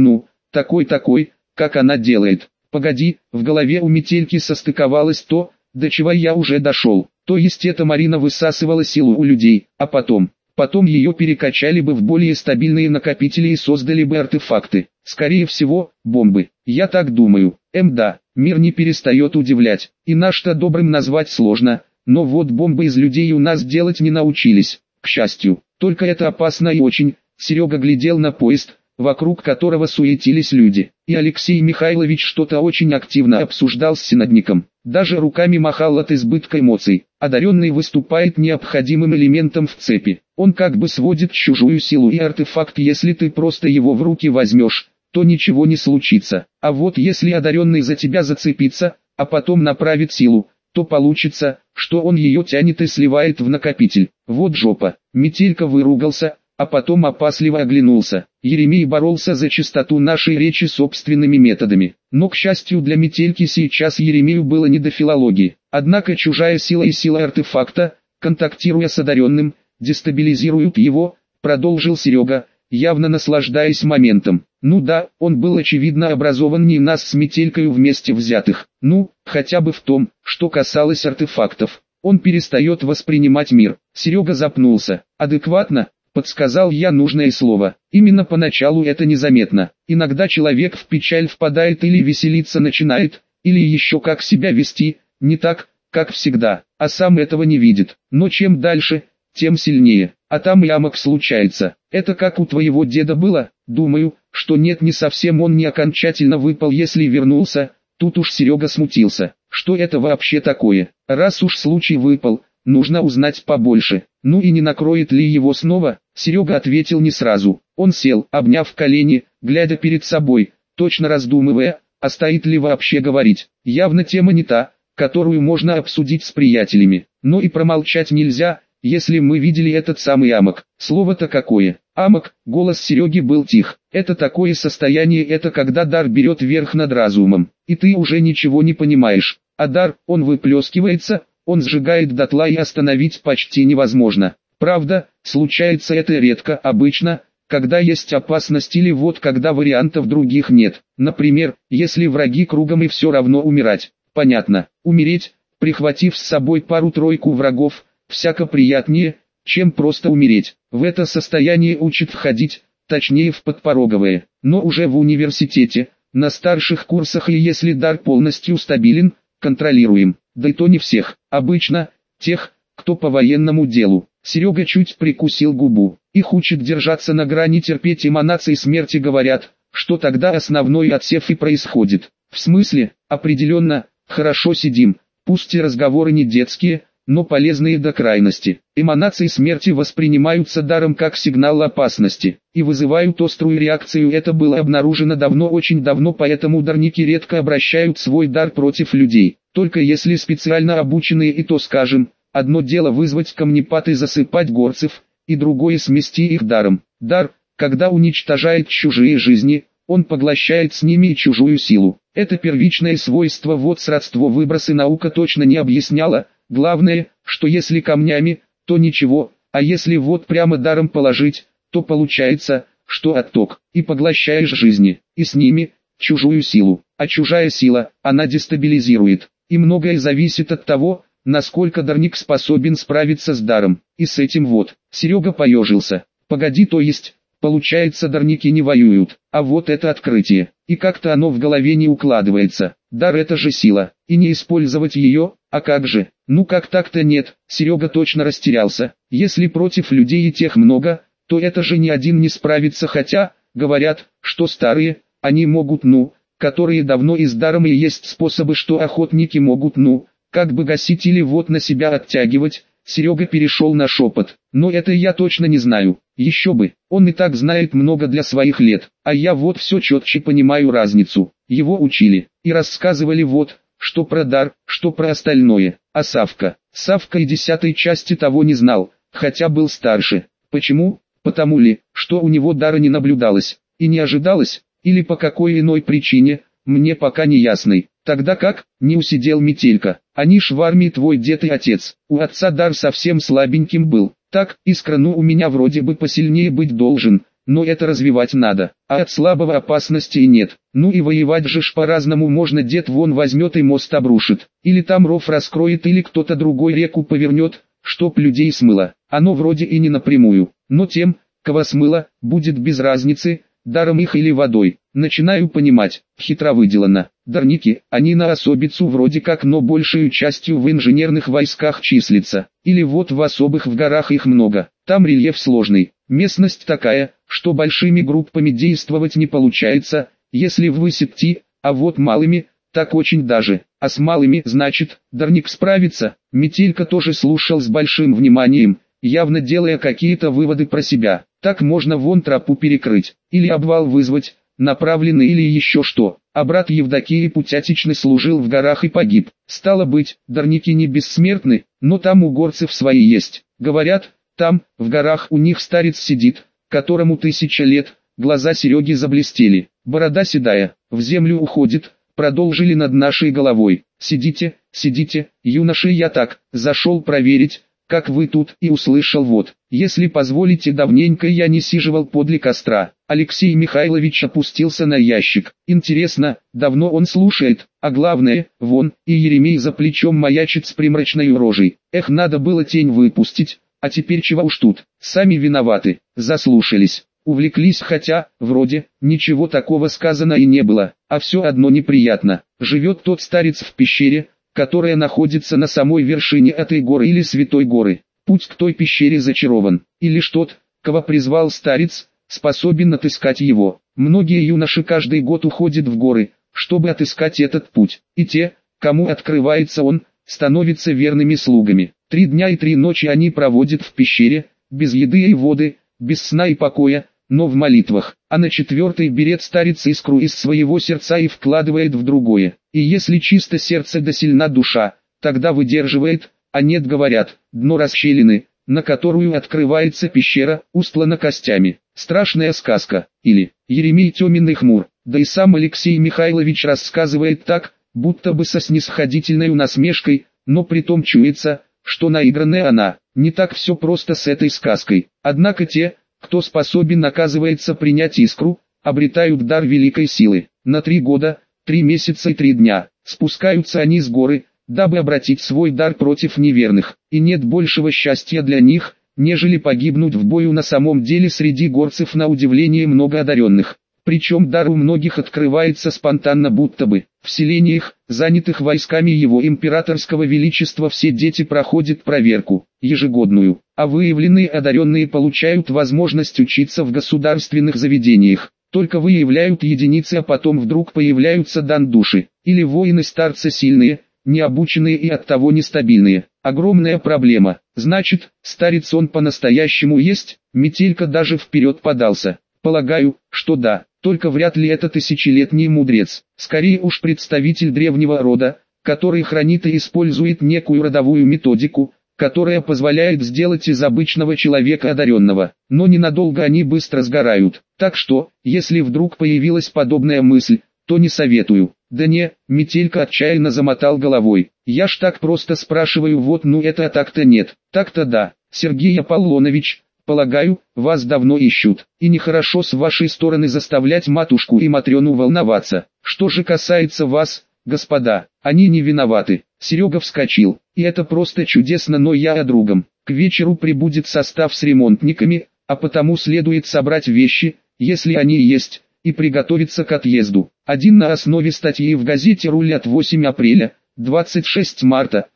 [SPEAKER 1] такой, как она делает. Погоди, в голове у Метельки состыковалось то, до чего я уже дошел. То есть эта Марина высасывала силу у людей, а потом ее перекачали бы в более стабильные накопители и создали бы артефакты. Скорее всего, бомбы. Я так думаю. Да, мир не перестает удивлять. И наш-то добрым назвать сложно, но вот бомбы из людей у нас делать не научились, к счастью. Только это опасно и очень. Серега глядел на поезд, вокруг которого суетились люди. И Алексей Михайлович что-то очень активно обсуждал с синодником. Даже руками махал от избытка эмоций. Одаренный выступает необходимым элементом в цепи. Он как бы сводит чужую силу и артефакт, если ты просто его в руки возьмешь, то ничего не случится. А вот если одаренный за тебя зацепится, а потом направит силу, то получится, что он ее тянет и сливает в накопитель. Вот жопа. Метелька выругался, а потом опасливо оглянулся. Еремей боролся за чистоту нашей речи собственными методами. Но, к счастью для Метельки, сейчас Еремею было не до филологии. Однако чужая сила и сила артефакта, контактируя с одаренным, дестабилизируют его, продолжил Серега, явно наслаждаясь моментом. Ну да, он был очевидно образованнее нас с Метелькою вместе взятых. Хотя бы в том, что касалось артефактов. Он перестает воспринимать мир. Серега запнулся. Адекватно? Подсказал я нужное слово. Именно поначалу это незаметно. Иногда человек в печаль впадает или веселиться начинает, или еще как себя вести, не так, как всегда, а сам этого не видит. Но чем дальше, тем сильнее. А там ямок случается. Это как у твоего деда было? Думаю, что нет, не совсем, он не окончательно выпал, если вернулся. Тут уж Серега смутился. Что это вообще такое? Раз уж случай выпал, нужно узнать побольше. И не накроет ли его снова? Серега ответил не сразу. Он сел, обняв колени, глядя перед собой, точно раздумывая, а стоит ли вообще говорить. Явно тема не та, которую можно обсудить с приятелями. Но и промолчать нельзя, если мы видели этот самый амок. Слово-то какое? Амок, голос Сереги был тих. Это такое состояние, это когда дар берет верх над разумом, и ты уже ничего не понимаешь. А дар, он выплескивается, он сжигает дотла, и остановить почти невозможно. Правда, случается это редко, обычно, когда есть опасность или вот когда вариантов других нет. Например, если враги кругом и все равно умирать. Понятно, умереть, прихватив с собой пару-тройку врагов, всяко приятнее, чем просто умереть. В это состояние учат входить, точнее в подпороговое. Но уже в университете, на старших курсах, и если дар полностью стабилен, контролируем. Да и то не всех, обычно, тех, кто по военному делу. Серега чуть прикусил губу. Их учат держаться на грани, терпеть эманации смерти, говорят, что тогда основной отсев и происходит. В смысле, определенно, хорошо сидим, пусть и разговоры не детские, но полезные до крайности. Эманации смерти воспринимаются даром как сигнал опасности, и вызывают острую реакцию. Это было обнаружено давно, очень давно, поэтому дарники редко обращают свой дар против людей. Только если специально обученные, и то скажем, одно дело вызвать камнепад и засыпать горцев, и другое смести их даром. Дар, когда уничтожает чужие жизни, он поглощает с ними и чужую силу. Это первичное свойство, вот сродство выбросы наука точно не объясняла. Главное, что если камнями, то ничего, а если вот прямо даром положить, то получается, что отток, и поглощаешь жизни, и с ними, чужую силу. А чужая сила, она дестабилизирует, и многое зависит от того, насколько дарник способен справиться с даром. И с этим вот, Серега поежился. Погоди, то есть, получается, дарники не воюют, а вот это открытие, и как-то оно в голове не укладывается. дар это же сила, и не использовать ее, а как же, ну как так-то нет, Серега точно растерялся, если против людей и тех много, то это же ни один не справится, хотя, говорят, что старые, они могут, которые давно и с даром, и есть способы, что охотники могут, как бы гасить или вот на себя оттягивать. Серега перешел на шепот, но это я точно не знаю, еще бы, он и так знает много для своих лет, а я вот все четче понимаю разницу, его учили, и рассказывали вот, что про дар, что про остальное, а Савка и 10-й части того не знал, хотя был старше, почему, потому ли, что у него дара не наблюдалось, и не ожидалось, или по какой иной причине, мне пока не ясной. Тогда как, не усидел Метелька, они ж в армии твой дед и отец, у отца дар совсем слабеньким был, так, искра у меня вроде бы посильнее быть должен, но это развивать надо, а от слабого опасности и нет, и воевать же ж по-разному можно, дед вон возьмет и мост обрушит, или там ров раскроет, или кто-то другой реку повернет, чтоб людей смыло, оно вроде и не напрямую, но тем, кого смыло, будет без разницы, даром их или водой. Начинаю понимать, хитро выделано. Дарники, они на особицу вроде как, но большей частью в инженерных войсках числятся. Или вот в особых в горах их много. Там рельеф сложный. Местность такая, что большими группами действовать не получается, если ввысь идти, а вот малыми, так очень даже. А с малыми, значит, дарник справится. Метелька тоже слушал с большим вниманием, явно делая какие-то выводы про себя. Так можно вон тропу перекрыть, или обвал вызвать, направленный или еще что. А брат Евдокии Путятичный служил в горах и погиб. Стало быть, дарники не бессмертны, но там у горцев свои есть. Говорят, там, в горах у них старец сидит, которому 1000 лет. Глаза Сереги заблестели, борода седая, в землю уходит, продолжили над нашей головой. Сидите, юноши, я так, зашел проверить, как вы тут, и услышал вот, если позволите, давненько я не сиживал подле костра. Алексей Михайлович опустился на ящик. Интересно, давно он слушает, а главное, вон, и Еремей за плечом маячит с примрачной рожей. Эх, надо было тень выпустить, а теперь чего уж тут, сами виноваты, заслушались. Увлеклись, хотя, вроде, ничего такого сказано и не было, а все одно неприятно. Живет тот старец в пещере, которая находится на самой вершине этой горы или Святой горы. Путь к той пещере зачарован, и лишь тот, кого призвал старец, способен отыскать его. Многие юноши каждый год уходят в горы, чтобы отыскать этот путь, и те, кому открывается он, становятся верными слугами. 3 дня и 3 ночи они проводят в пещере, без еды и воды, без сна и покоя, но в молитвах, а на 4-й берет старец искру из своего сердца и вкладывает в другое, и если чисто сердце да сильна душа, тогда выдерживает, а нет, говорят, дно расщелины, на которую открывается пещера, устлана костями. Страшная сказка, или Еремей Тёмин и хмур, да и сам Алексей Михайлович рассказывает так, будто бы со снисходительной насмешкой, но притом чуется, что наигранная она, не так все просто с этой сказкой, однако те, кто способен, оказывается, принять искру, обретают дар великой силы. На 3 года, 3 месяца и 3 дня, спускаются они с горы, дабы обратить свой дар против неверных, и нет большего счастья для них, нежели погибнуть в бою. На самом деле среди горцев на удивление много одаренных, причем дар у многих открывается спонтанно, будто бы в селениях, занятых войсками его императорского величества, все дети проходят проверку, ежегодную, а выявленные одаренные получают возможность учиться в государственных заведениях. Только выявляют единицы, а потом вдруг появляются дандуши, или воины-старцы сильные, необученные и оттого нестабильные. Огромная проблема. Значит, старец он по-настоящему есть? Метелька даже вперед подался. Полагаю, что да, только вряд ли это тысячелетний мудрец. Скорее уж представитель древнего рода, который хранит и использует некую родовую методику, которая позволяет сделать из обычного человека одаренного. Но ненадолго они быстро сгорают. Так что, если вдруг появилась подобная мысль, то не советую. Да не, Метелька отчаянно замотал головой. Я ж так просто спрашиваю, вот это так-то нет. Так-то да, Сергей Аполлонович, полагаю, вас давно ищут. И нехорошо с вашей стороны заставлять матушку и Матрёну волноваться. Что же касается вас, господа, они не виноваты. Серега вскочил. И это просто чудесно, но я о другом. К вечеру прибудет состав с ремонтниками, а потому следует собрать вещи, если они есть, и приготовиться к отъезду. 1 на основе статьи в газете «Руль» от 8 апреля, 26 марта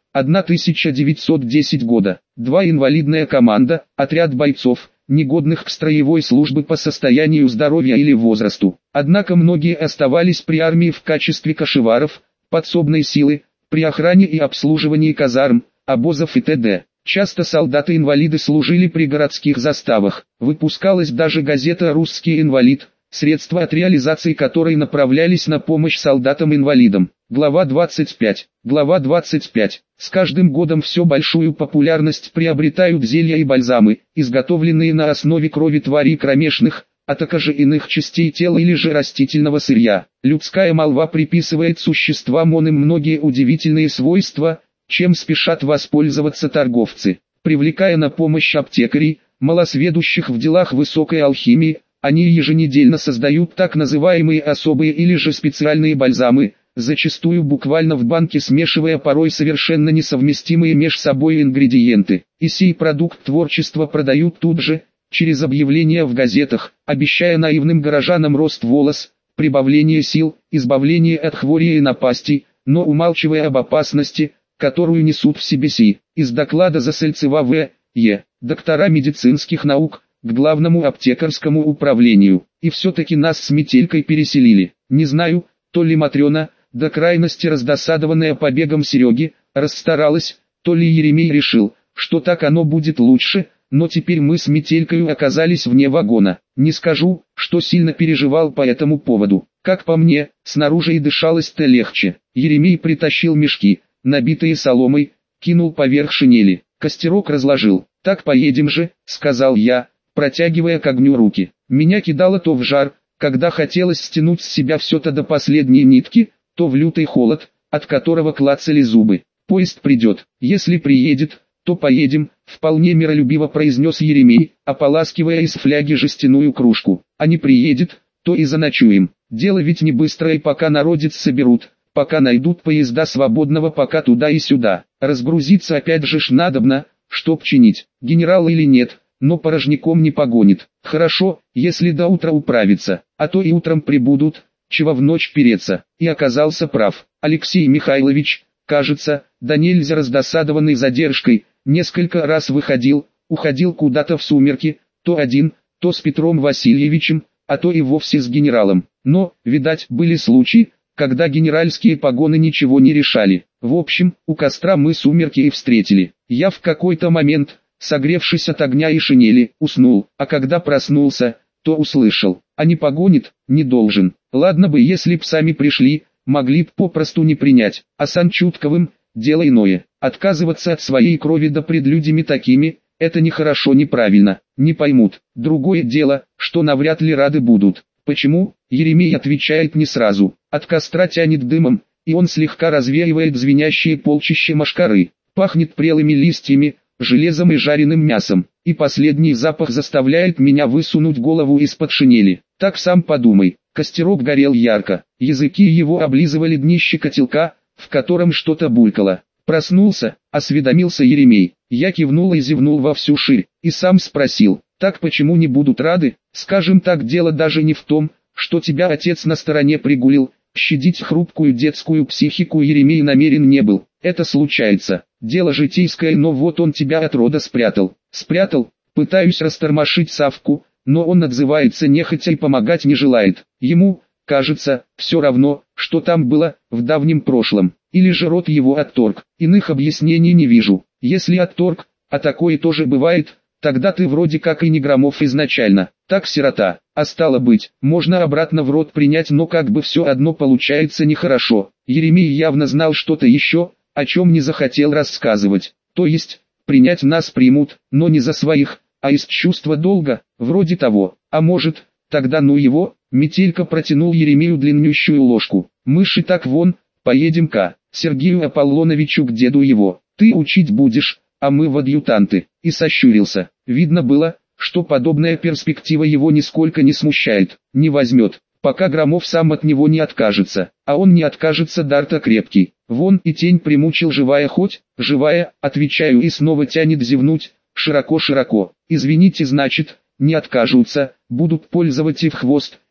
[SPEAKER 1] 1910 года. 2 инвалидная команда, отряд бойцов, негодных к строевой службе по состоянию здоровья или возрасту. Однако многие оставались при армии в качестве кошеваров, подсобной силы, при охране и обслуживании казарм, обозов и т.д. Часто солдаты-инвалиды служили при городских заставах. Выпускалась даже газета «Русский инвалид», средства от реализации которой направлялись на помощь солдатам-инвалидам. Глава 25. Глава 25. С каждым годом все большую популярность приобретают зелья и бальзамы, изготовленные на основе крови тварей кромешных, а также иных частей тела или же растительного сырья. Людская молва приписывает существам оным многие удивительные свойства, чем спешат воспользоваться торговцы. Привлекая на помощь аптекарей, малосведущих в делах высокой алхимии, они еженедельно создают так называемые особые или же специальные бальзамы, зачастую буквально в банке смешивая порой совершенно несовместимые меж собой ингредиенты. И сей продукт творчества продают тут же, через объявления в газетах, обещая наивным горожанам рост волос, прибавление сил, избавление от хвори и напастей, но умалчивая об опасности, которую несут в себе сии. Из доклада Засельцева В.Е., доктора медицинских наук, к главному аптекарскому управлению. И все-таки нас с Метелькой переселили. Не знаю, то ли Матрена, до крайности раздосадованная побегом Сереги, расстаралась, то ли Еремей решил, что так оно будет лучше, но теперь мы с Метелькой оказались вне вагона. Не скажу, что сильно переживал по этому поводу. Как по мне, снаружи и дышалось-то легче. Еремей притащил мешки, набитые соломой, кинул поверх шинели. Костерок разложил. «Так поедем же», — сказал я, протягивая к огню руки. Меня кидало то в жар, когда хотелось стянуть с себя все-то до последней нитки, то в лютый холод, от которого клацали зубы. «Поезд придет. Если приедет, то поедем», — вполне миролюбиво произнес Еремей, ополаскивая из фляги жестяную кружку. «А не приедет, то и заночуем. Дело ведь не быстрое, пока народец соберут, пока найдут поезда свободного, пока туда и сюда. Разгрузиться опять же ж надобно, чтоб чинить, генерал или нет, но порожняком не погонит. Хорошо, если до утра управится, а то и утром прибудут, чего в ночь переться». И оказался прав. Алексей Михайлович, кажется, да нельзя раздосадованный задержкой, несколько раз выходил, уходил куда-то в сумерки, то один, то с Петром Васильевичем, а то и вовсе с генералом. Но, видать, были случаи, когда генеральские погоны ничего не решали. В общем, у костра мы сумерки и встретили. Я в какой-то момент, согревшись от огня и шинели, уснул, а когда проснулся, то услышал: а не погонит, не должен. Ладно бы, если б сами пришли, могли б попросту не принять, а с Анчутковым — дело иное. Отказываться от своей крови да пред людьми такими — это ни хорошо, ни правильно, не поймут. Другое дело, что навряд ли рады будут. Почему? Еремей отвечает не сразу. От костра тянет дымом, и он слегка развеивает звенящие полчища мошкары. Пахнет прелыми листьями, железом и жареным мясом, и последний запах заставляет меня высунуть голову из-под шинели. Так сам подумай. Костерок горел ярко, языки его облизывали днище котелка, в котором что-то булькало. «Проснулся?» — осведомился Еремей. Я кивнул и зевнул во всю ширь, и сам спросил: «Так почему не будут рады?» «Скажем так, дело даже не в том, что тебя отец на стороне пригулил, щадить хрупкую детскую психику Еремей намерен не был, это случается, дело житейское, но вот он тебя от рода спрятал». «Спрятал?» Пытаюсь растормошить Савку, но он отзывается нехотя и помогать не желает. Ему, кажется, все равно, что там было в давнем прошлом, или же род его отторг. Иных объяснений не вижу. Если отторг, а такое тоже бывает, тогда ты вроде как и не Громов изначально, так сирота. А стало быть, можно обратно в род принять, но как бы все одно получается нехорошо. Еремей явно знал что-то еще, о чем не захотел рассказывать. То есть, принять нас примут, но не за своих, а из чувства долга, вроде того. А может, тогда ну его. Метелька протянул Еремею длиннющую ложку. «Мыши так вон, поедем-ка, Сергею Аполлоновичу к деду его. Ты учить будешь, а мы в адъютанты». И сощурился. Видно было, что подобная перспектива его нисколько не смущает. Не возьмет, пока Громов сам от него не откажется. А он не откажется, дар-то крепкий. Вон и тень примучил, живая хоть, живая, отвечаю, и снова тянет зевнуть, широко-широко. «Извините, значит, не откажутся, будут пользовать и в хвост»,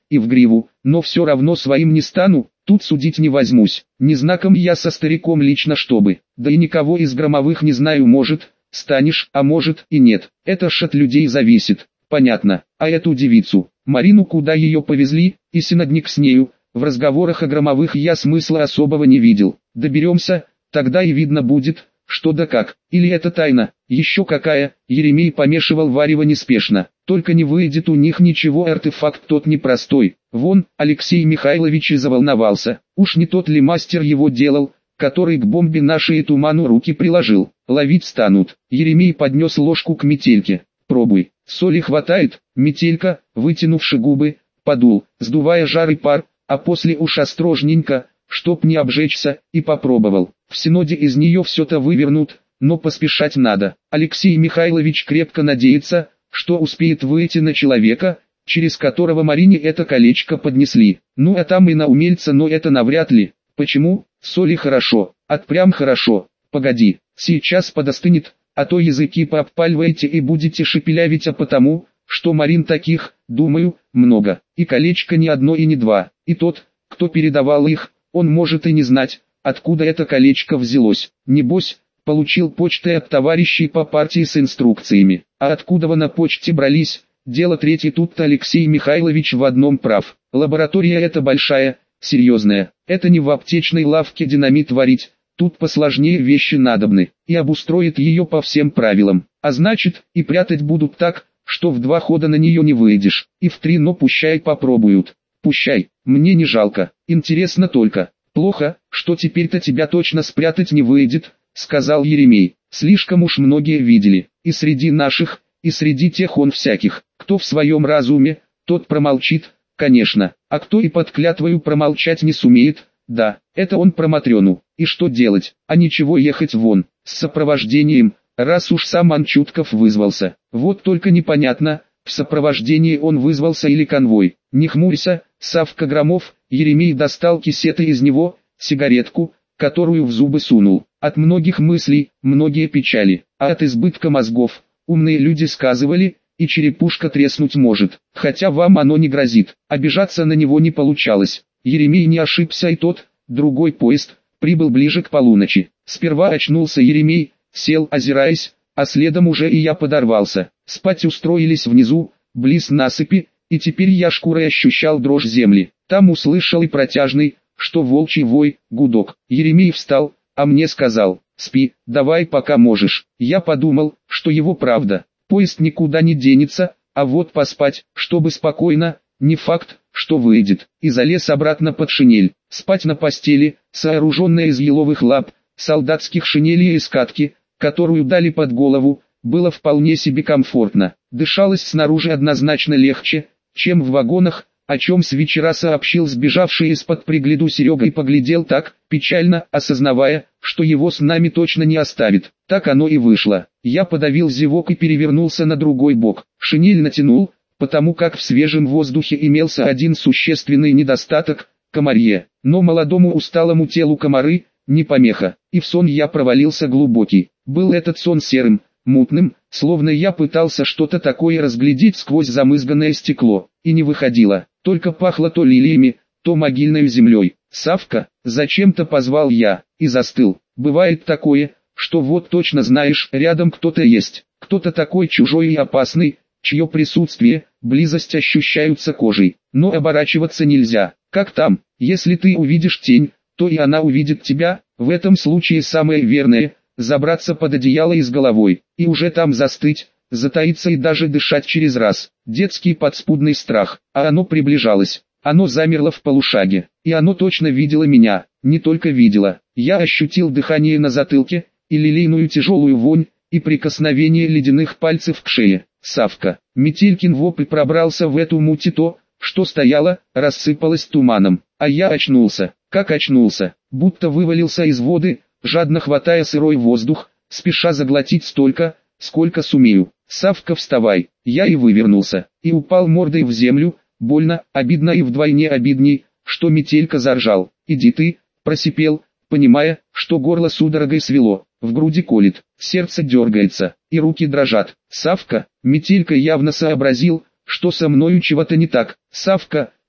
[SPEAKER 1] и в гриву, но все равно своим не стану, тут судить не возьмусь. Не знаком я со стариком лично чтобы, да и никого из Громовых не знаю, может, станешь, а может и нет, это ж от людей зависит. Понятно, а эту девицу, Марину, куда ее повезли, и синодник с нею, в разговорах о Громовых я смысла особого не видел. Доберемся, тогда и видно будет, что да как, или это тайна, еще какая. Еремей помешивал варево неспешно, только не выйдет у них ничего, артефакт тот непростой. Вон, Алексей Михайлович и заволновался, уж не тот ли мастер его делал, который к бомбе нашей и туману руки приложил, ловить станут. Еремей поднес ложку к метельке, пробуй, соли хватает. Метелька, вытянувши губы, подул, сдувая жар и пар, а после уж осторожненько, чтоб не обжечься, и попробовал. В Синоде из нее все-то вывернут, но поспешать надо. Алексей Михайлович крепко надеется, что успеет выйти на человека, через которого Марине это колечко поднесли. Ну а там и на умельца, но это навряд ли. Почему? Соли хорошо, отпрям хорошо. Погоди, сейчас подостынет, а то языки пообпаливаете и будете шепелявить, а потому, что Марин таких, думаю, много. И колечко не одно и не два. И тот, кто передавал их, он может и не знать, откуда это колечко взялось. Небось, получил почтой от товарищей по партии с инструкциями. А откуда вы на почте брались? Дело третье, тут Алексей Михайлович в одном прав. Лаборатория эта большая, серьезная. Это не в аптечной лавке динамит варить. Тут посложнее вещи надобны. И обустроит ее по всем правилам. А значит, и прятать будут так, что в 2 хода на нее не выйдешь. И в 3, но пущай попробуют. Пущай, мне не жалко. Интересно только. Плохо, что теперь-то тебя точно спрятать не выйдет, сказал Еремей. Слишком уж многие видели. И среди наших, и среди тех он всяких. Кто в своем разуме, тот промолчит, конечно. А кто и под клятвою промолчать не сумеет, да, это он про Матрёну. И что делать? А ничего, ехать вон, с сопровождением, раз уж сам Анчутков вызвался. Вот только непонятно, в сопровождении он вызвался или конвой. Не хмурься, Савка Громов. Еремей достал кисеты из него, сигаретку, которую в зубы сунул. От многих мыслей, многие печали, а от избытка мозгов, умные люди сказывали, и черепушка треснуть может. Хотя вам оно не грозит, обижаться на него не получалось. Еремей не ошибся, и тот, другой поезд, прибыл ближе к полуночи. Сперва очнулся Еремей, сел, озираясь, а следом уже и я подорвался. Спать устроились внизу, близ насыпи, и теперь я шкурой ощущал дрожь земли. Там услышал и протяжный, что волчий вой, гудок. Еремей встал, а мне сказал: спи, давай пока можешь. Я подумал, что его правда. Поезд никуда не денется, а вот поспать, чтобы спокойно, не факт, что выйдет. И залез обратно под шинель. Спать на постели, сооруженной из еловых лап, солдатских шинелей и скатки, которую дали под голову, было вполне себе комфортно. Дышалось снаружи однозначно легче, чем в вагонах, о чем с вечера сообщил сбежавший из-под пригляду Серега и поглядел так, печально, осознавая, что его с нами точно не оставит. Так оно и вышло. Я подавил зевок и перевернулся на другой бок. Шинель натянул, потому как в свежем воздухе имелся один существенный недостаток – комарье. Но молодому усталому телу комары – не помеха. И в сон я провалился глубокий. Был этот сон серым, мутным, словно я пытался что-то такое разглядеть сквозь замызганное стекло. И не выходило, только пахло то лилиями, то могильной землей. «Савка!» – зачем-то позвал я, и застыл. Бывает такое, что вот точно знаешь, рядом кто-то есть, кто-то такой чужой и опасный, чье присутствие, близость ощущаются кожей. Но оборачиваться нельзя. Как там, если ты увидишь тень, то и она увидит тебя. В этом случае самое верное – забраться под одеяло и с головой, и уже там застыть, затаиться и даже дышать через раз. Детский подспудный страх, а оно приближалось. Оно замерло в полушаге, и оно точно видело меня. Не только видело, я ощутил дыхание на затылке, и лилейную тяжелую вонь, и прикосновение ледяных пальцев к шее. Савка. Метелькин вопль пробрался в эту муть, и то, что стояло, рассыпалось туманом. А я очнулся. Как очнулся? Будто вывалился из воды, жадно хватая сырой воздух, спеша заглотить столько, сколько сумею. «Савка, вставай!» Я и вывернулся, и упал мордой в землю. Больно, обидно и вдвойне обидней, что Метелька заржал. «Иди ты!» – просипел, понимая, что горло судорогой свело, в груди колет, сердце дергается, и руки дрожат. «Савка!» – Метелька явно сообразил, что со мною чего-то не так. «Савка,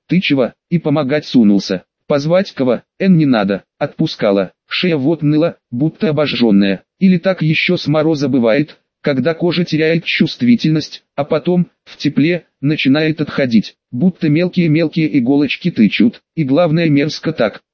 [SPEAKER 1] Ты чего? И помогать сунулся. Позвать кого? Не надо. Отпускала. Шея вот ныла, будто обожженная. Или так еще с мороза бывает, когда кожа теряет чувствительность, а потом, в тепле, начинает отходить, будто мелкие-мелкие иголочки тычут. И главное, мерзко так.